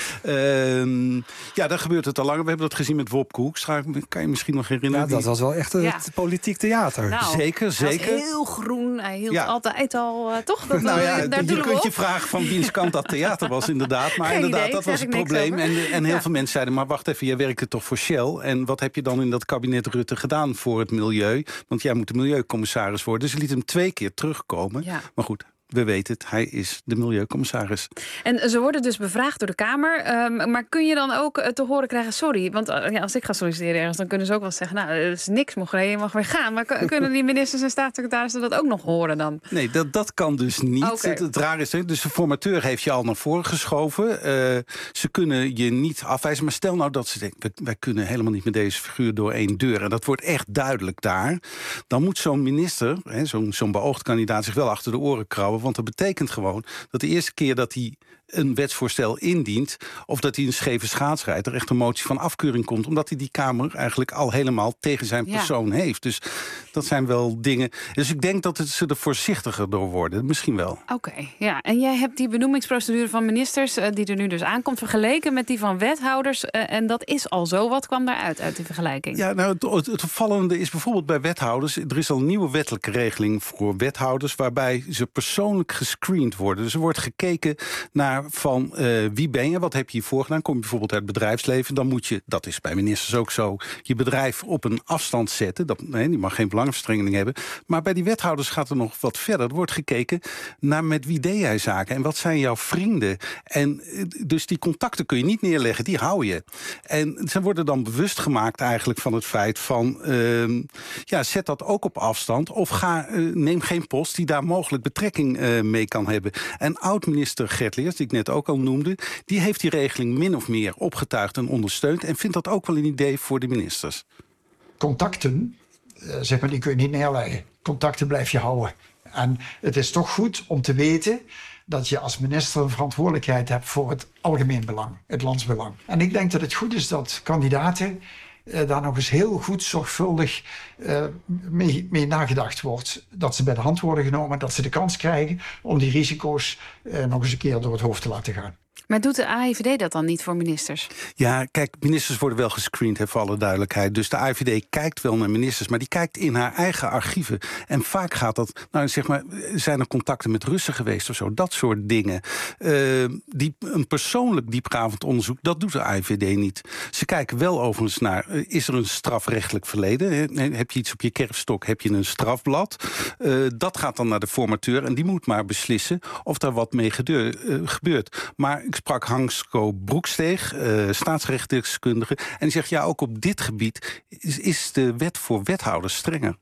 Speaker 14: uh, ja, daar gebeurt het al langer. We hebben dat gezien met Wopke Hoekstra. Kan je misschien nog herinneren?
Speaker 12: Ja, dat was wel echt een ja. politiek theater.
Speaker 3: Nou,
Speaker 14: zeker, zeker.
Speaker 3: Hij was heel groen. Hij hield ja. altijd al, uh, toch? Dat,
Speaker 14: nou ja,
Speaker 3: daar
Speaker 14: je kunt je vragen van wiens kant dat theater was, inderdaad. Maar Geen inderdaad, idee, dat was het probleem. En, en heel ja. veel mensen zeiden, maar wacht even, jij werkte toch voor Shell? En wat heb je dan in dat kabinet Rutte gedaan voor het milieu? Want jij moet de milieucommissaris worden. Dus ze liet hem twee keer terugkomen. Ja. Maar goed, we weten het, hij is de milieucommissaris.
Speaker 3: En ze worden dus bevraagd door de Kamer. Um, maar kun je dan ook uh, te horen krijgen, sorry, want uh, ja, als ik ga solliciteren ergens, dan kunnen ze ook wel zeggen, nou, er is niks, mocht je mag weer gaan. Maar k- kunnen die ministers en staatssecretarissen dat ook nog horen dan?
Speaker 14: Nee, dat, dat kan dus niet. Okay. Het, het raar is, dus de formateur heeft je al naar voren geschoven. Uh, ze kunnen je niet afwijzen. Maar stel nou dat ze denken, wij, wij kunnen helemaal niet met deze figuur door één deur. En dat wordt echt duidelijk daar. Dan moet zo'n minister, hè, zo'n, zo'n beoogd kandidaat, zich wel achter de oren krabben. Want dat betekent gewoon dat de eerste keer dat hij een wetsvoorstel indient, of dat hij een scheve schaats rijdt, er echt een motie van afkeuring komt, omdat hij die Kamer eigenlijk al helemaal tegen zijn persoon ja. heeft. Dus dat zijn wel dingen. Dus ik denk dat het, ze er voorzichtiger door worden. Misschien wel.
Speaker 3: Oké, okay, ja. En jij hebt die benoemingsprocedure van ministers, uh, die er nu dus aankomt, vergeleken met die van wethouders. Uh, en dat is al zo. Wat kwam daaruit uit die vergelijking?
Speaker 14: Ja, nou, het, het, het opvallende is bijvoorbeeld bij wethouders, er is al een nieuwe wettelijke regeling voor wethouders, waarbij ze persoonlijk gescreend worden. Dus er wordt gekeken naar van uh, wie ben je, wat heb je hiervoor gedaan? Kom je bijvoorbeeld uit het bedrijfsleven, dan moet je, dat is bij ministers ook zo, je bedrijf op een afstand zetten. Dat, nee, die mag geen belangenverstrengeling hebben. Maar bij die wethouders gaat er nog wat verder. Er wordt gekeken naar met wie deed jij zaken en wat zijn jouw vrienden. En dus die contacten kun je niet neerleggen, die hou je. En ze worden dan bewust gemaakt eigenlijk van het feit van, uh, ja, zet dat ook op afstand of ga, uh, neem geen post die daar mogelijk betrekking uh, mee kan hebben. En oud-minister Gert Leers, die ik net ook al noemde, die heeft die regeling min of meer opgetuigd en ondersteund en vindt dat ook wel een idee voor de ministers.
Speaker 15: Contacten, zeg maar, die kun je niet neerleggen. Contacten blijf je houden. En het is toch goed om te weten dat je als minister een verantwoordelijkheid hebt voor het algemeen belang, het landsbelang. En ik denk dat het goed is dat kandidaten uh, daar nog eens heel goed zorgvuldig uh, mee, mee nagedacht wordt. Dat ze bij de hand worden genomen, dat ze de kans krijgen om die risico's uh, nog eens een keer door het hoofd te laten gaan.
Speaker 3: Maar doet de A I V D dat dan niet voor ministers?
Speaker 14: Ja, kijk, ministers worden wel gescreend, hè, voor alle duidelijkheid. Dus de A I V D kijkt wel naar ministers, maar die kijkt in haar eigen archieven. En vaak gaat dat, nou zeg maar, zijn er contacten met Russen geweest of zo, dat soort dingen. Uh, die, een persoonlijk diepgravend onderzoek, dat doet de A I V D niet. Ze kijken wel overigens naar, uh, is er een strafrechtelijk verleden? He, heb je iets op je kerfstok, heb je een strafblad? Uh, dat gaat dan naar de formateur en die moet maar beslissen of daar wat mee gedeur, uh, gebeurt. Maar ik sprak Hansko Broeksteeg, uh, staatsrechtdeskundige, en die zegt, ja, ook op dit gebied is, is de wet voor wethouders strenger.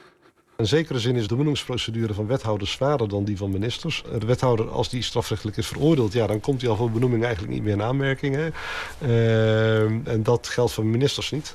Speaker 16: In zekere zin is de benoemingsprocedure van wethouders zwaarder dan die van ministers. De wethouder, als die strafrechtelijk is veroordeeld, ja, dan komt hij al voor benoeming eigenlijk niet meer in aanmerking. Hè. Uh, en dat geldt voor ministers niet.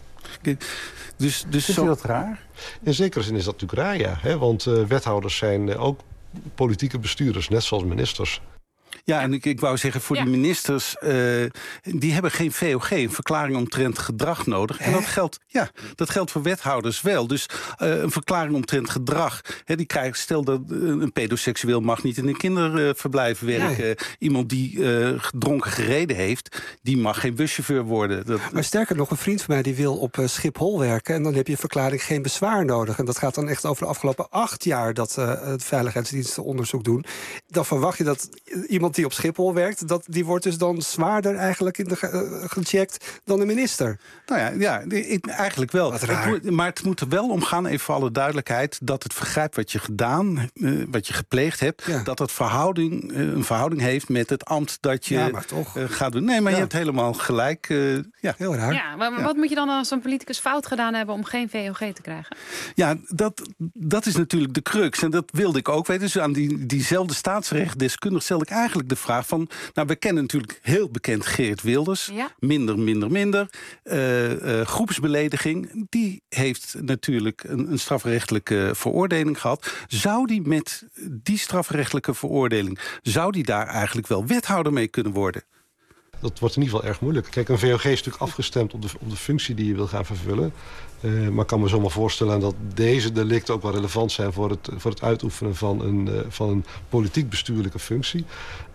Speaker 14: Dus, dus
Speaker 16: is
Speaker 14: zo...
Speaker 16: dat raar? In zekere zin is dat natuurlijk raar, ja. Hè, want uh, wethouders zijn uh, ook politieke bestuurders, net zoals ministers.
Speaker 14: Ja, en ik, ik wou zeggen, voor ja. die ministers, uh, die hebben geen V O G, een verklaring omtrent gedrag nodig. En dat geldt, ja, dat geldt voor wethouders wel. Dus uh, een verklaring omtrent gedrag, hè, die krijgt, stel dat uh, een pedoseksueel mag niet in een kinderverblijf werken. Ja. Iemand die uh, gedronken gereden heeft, die mag geen buschauffeur worden. Dat,
Speaker 12: maar sterker nog, een vriend van mij die wil op uh, Schiphol werken en dan heb je een verklaring geen bezwaar nodig. En dat gaat dan echt over de afgelopen acht jaar dat uh, het veiligheidsdiensten onderzoek doen. Dan verwacht je dat iemand die op Schiphol werkt, dat, die wordt dus dan zwaarder eigenlijk in de, uh, gecheckt dan de minister.
Speaker 14: Nou ja, ja ik, eigenlijk wel. Het, maar het moet er wel om gaan, even voor alle duidelijkheid, dat het vergrijp wat je gedaan, uh, wat je gepleegd hebt, ja. dat het verhouding, uh, een verhouding heeft met het ambt dat je
Speaker 12: ja, maar toch.
Speaker 14: Uh, gaat doen. Nee, maar ja. je hebt helemaal gelijk. Uh, ja.
Speaker 12: Heel raar.
Speaker 3: Ja, maar ja. wat moet je dan als een politicus fout gedaan hebben om geen V O G te krijgen?
Speaker 14: Ja, dat, dat is natuurlijk de crux. En dat wilde ik ook weten. Dus aan die, diezelfde staatsrechtdeskundige stelde ik eigenlijk eigenlijk de vraag van... Nou, we kennen natuurlijk heel bekend Geert Wilders.
Speaker 3: Ja.
Speaker 14: Minder, minder, minder. Uh, uh, groepsbelediging, die heeft natuurlijk een, een strafrechtelijke veroordeling gehad. Zou die met die strafrechtelijke veroordeling... zou die daar eigenlijk wel wethouder mee kunnen worden?
Speaker 16: Dat wordt in ieder geval erg moeilijk. Kijk, een V O G is natuurlijk afgestemd op de, op de functie die je wil gaan vervullen. Uh, maar ik kan me zomaar voorstellen dat deze delicten ook wel relevant zijn... voor het, voor het uitoefenen van een, uh, van een politiek-bestuurlijke functie.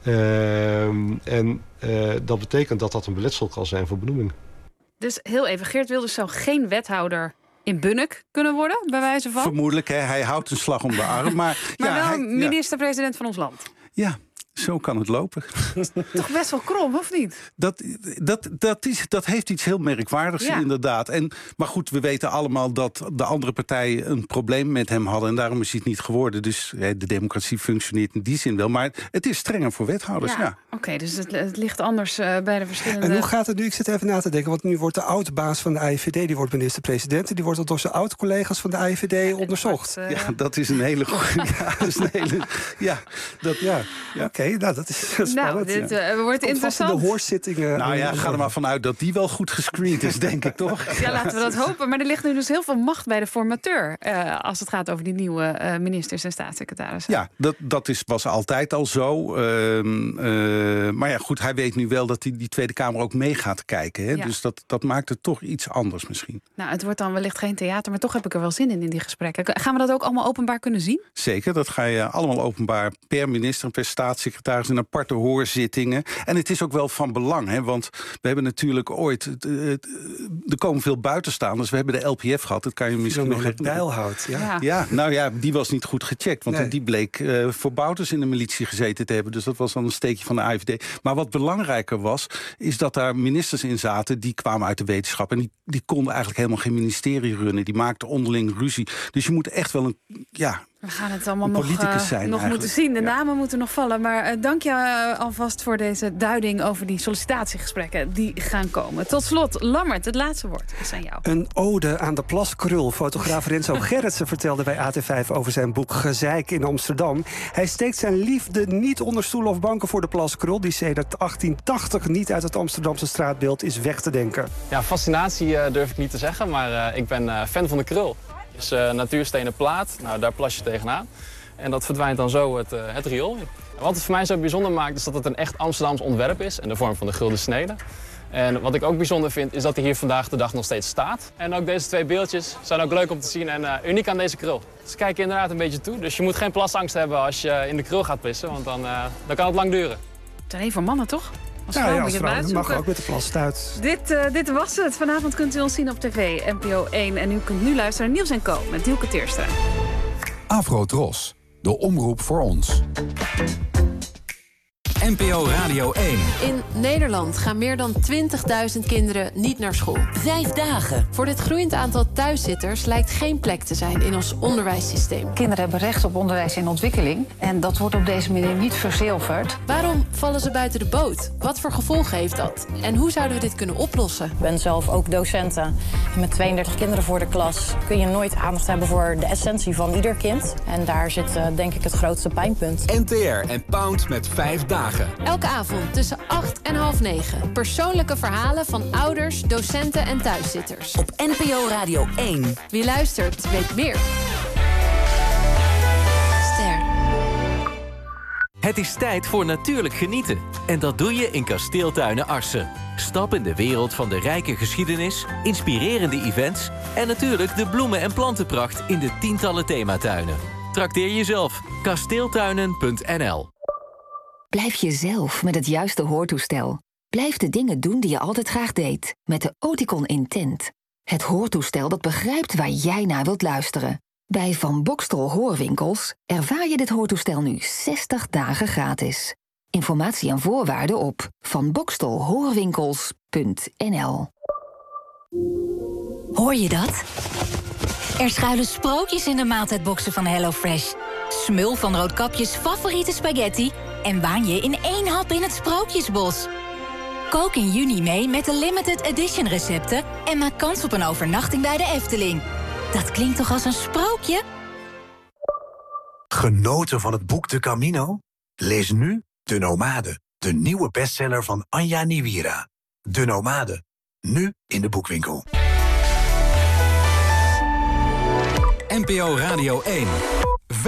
Speaker 16: Uh, en uh, dat betekent dat dat een beletsel kan zijn voor benoeming.
Speaker 3: Dus heel even, Geert Wilders zou geen wethouder in Bunnik kunnen worden, bij wijze van?
Speaker 14: Vermoedelijk, hè, hij houdt een slag om de arm. Maar,
Speaker 3: maar
Speaker 14: ja,
Speaker 3: wel
Speaker 14: hij,
Speaker 3: minister-president ja. van ons land.
Speaker 14: Ja. Zo kan het lopen.
Speaker 3: Toch best wel krom, of niet?
Speaker 14: Dat, dat, dat, is, dat heeft iets heel merkwaardigs, ja. inderdaad. En, maar goed, we weten allemaal dat de andere partijen een probleem met hem hadden... en daarom is hij het niet geworden. Dus hè, de democratie functioneert in die zin wel. Maar het is strenger voor wethouders, ja. ja.
Speaker 3: Oké, okay, dus het, het ligt anders uh, bij de verschillende...
Speaker 12: En hoe gaat het nu? Ik zit even na te denken. Want nu wordt de oud-baas van de A I V D... die wordt minister-president... en die wordt door zijn oud-collega's van de A I V D ja, onderzocht.
Speaker 3: Wordt, uh...
Speaker 14: Ja, dat is een hele goede... ja, dat is een hele... Ja, dat, ja, ja.
Speaker 12: Oké, okay, nou, dat is spannend.
Speaker 3: Nou, dit uh, wordt
Speaker 12: Komt
Speaker 3: interessant.
Speaker 12: De hoorzittingen.
Speaker 14: Nou ja, ga er maar vanuit dat die wel goed gescreend is, denk ik, toch?
Speaker 3: Ja, laten we dat hopen. Maar er ligt nu dus heel veel macht bij de formateur... Uh, als het gaat over die nieuwe uh, ministers en staatssecretarissen.
Speaker 14: Ja, dat, dat is, was altijd al zo. Uh, uh, maar ja, goed, hij weet nu wel dat hij die Tweede Kamer ook mee gaat kijken. Hè? Ja. Dus dat, dat maakt het toch iets anders misschien.
Speaker 3: Nou, het wordt dan wellicht geen theater... maar toch heb ik er wel zin in, in die gesprekken. Gaan we dat ook allemaal openbaar kunnen zien?
Speaker 14: Zeker, dat ga je allemaal openbaar per minister en per staatssecretaris... in aparte hoorzittingen. En het is ook wel van belang, hè, want we hebben natuurlijk ooit... Het, het, er komen veel buitenstaanders. We hebben de L P F gehad, dat kan je misschien nog...
Speaker 12: Het bijlhoudt, ja.
Speaker 14: ja. Ja, nou ja, die was niet goed gecheckt. Want
Speaker 12: nee.
Speaker 14: die bleek uh, voor Bouters in de militie gezeten te hebben. Dus dat was dan een steekje van de A I V D. Maar wat belangrijker was, is dat daar ministers in zaten... die kwamen uit de wetenschap. En die, die konden eigenlijk helemaal geen ministerie runnen. Die maakten onderling ruzie. Dus je moet echt wel een... ja.
Speaker 3: We gaan het allemaal nog, uh,
Speaker 14: zijn,
Speaker 3: nog moeten zien. De ja. namen moeten nog vallen. Maar uh, dank je uh, alvast voor deze duiding over die sollicitatiegesprekken die gaan komen. Tot slot, Lammert, het laatste woord is aan jou.
Speaker 12: Een ode aan de plaskrul. Fotograaf Renzo Gerritsen vertelde bij A T vijf over zijn boek Gezeik in Amsterdam. Hij steekt zijn liefde niet onder stoelen of banken voor de plaskrul... die sedert achttien tachtig niet uit het Amsterdamse straatbeeld is weg te denken.
Speaker 17: Ja, fascinatie uh, durf ik niet te zeggen, maar uh, ik ben uh, fan van de krul. Dus uh, natuurstenen plaat, nou, daar plas je tegenaan. En dat verdwijnt dan zo het, uh, het riool. En wat het voor mij zo bijzonder maakt, is dat het een echt Amsterdams ontwerp is... in de vorm van de gulden snede. En wat ik ook bijzonder vind, is dat hij hier vandaag de dag nog steeds staat. En ook deze twee beeldjes zijn ook leuk om te zien en uh, uniek aan deze krul. Ze kijken inderdaad een beetje toe, dus je moet geen plasangst hebben als je in de krul gaat pissen... want dan, uh, dan kan het lang duren.
Speaker 3: Het zijn één voor mannen, toch? Als
Speaker 12: ja,
Speaker 3: vrouw
Speaker 12: ja,
Speaker 3: moet je
Speaker 12: vrouw,
Speaker 3: het
Speaker 12: mag ook met de plas uit.
Speaker 3: Dit, uh, dit was het. Vanavond kunt u ons zien op tv, N P O één. En u kunt nu luisteren naar Nieuws en Co. met Dielke Teerstra.
Speaker 11: Afro-Tros, de omroep voor ons. N P O Radio één.
Speaker 18: In Nederland gaan meer dan twintigduizend kinderen niet naar school. Vijf dagen. Voor dit groeiend aantal thuiszitters lijkt geen plek te zijn in ons onderwijssysteem.
Speaker 19: Kinderen hebben recht op onderwijs in ontwikkeling. En dat wordt op deze manier niet verzilverd.
Speaker 18: Waarom vallen ze buiten de boot? Wat voor gevolgen heeft dat? En hoe zouden we dit kunnen oplossen?
Speaker 20: Ik ben zelf ook docenten. En met tweeëndertig kinderen voor de klas kun je nooit aandacht hebben voor de essentie van ieder kind. En daar zit uh, denk ik het grootste pijnpunt.
Speaker 11: N T R en Pound met vijf dagen.
Speaker 18: Elke avond tussen acht en half negen. Persoonlijke verhalen van ouders, docenten en thuiszitters.
Speaker 9: Op N P O Radio één.
Speaker 18: Wie luistert, weet meer. Ster.
Speaker 25: Het is tijd voor natuurlijk genieten. En dat doe je in Kasteeltuinen Arsen. Stap in de wereld van de rijke geschiedenis, inspirerende events... en natuurlijk de bloemen- en plantenpracht in de tientallen thematuinen. Trakteer jezelf. kasteeltuinen punt n l.
Speaker 26: Blijf jezelf met het juiste hoortoestel. Blijf de dingen doen die je altijd graag deed. Met de Oticon Intent. Het hoortoestel dat begrijpt waar jij naar wilt luisteren. Bij Van Boxtel Hoorwinkels ervaar je dit hoortoestel nu zestig dagen gratis. Informatie en voorwaarden op van boxtel hoorwinkels punt n l.
Speaker 27: Hoor je dat? Er schuilen sprookjes in de maaltijdboxen van HelloFresh. Smul van Roodkapjes favoriete spaghetti... en waan je in één hap in het Sprookjesbos. Kook in juni mee met de limited edition recepten... en maak kans op een overnachting bij de Efteling. Dat klinkt toch als een sprookje?
Speaker 28: Genoten van het boek De Camino? Lees nu
Speaker 1: De Nomade, de nieuwe bestseller van Anja Niwira. De Nomade, nu in de boekwinkel.
Speaker 11: N P O Radio één.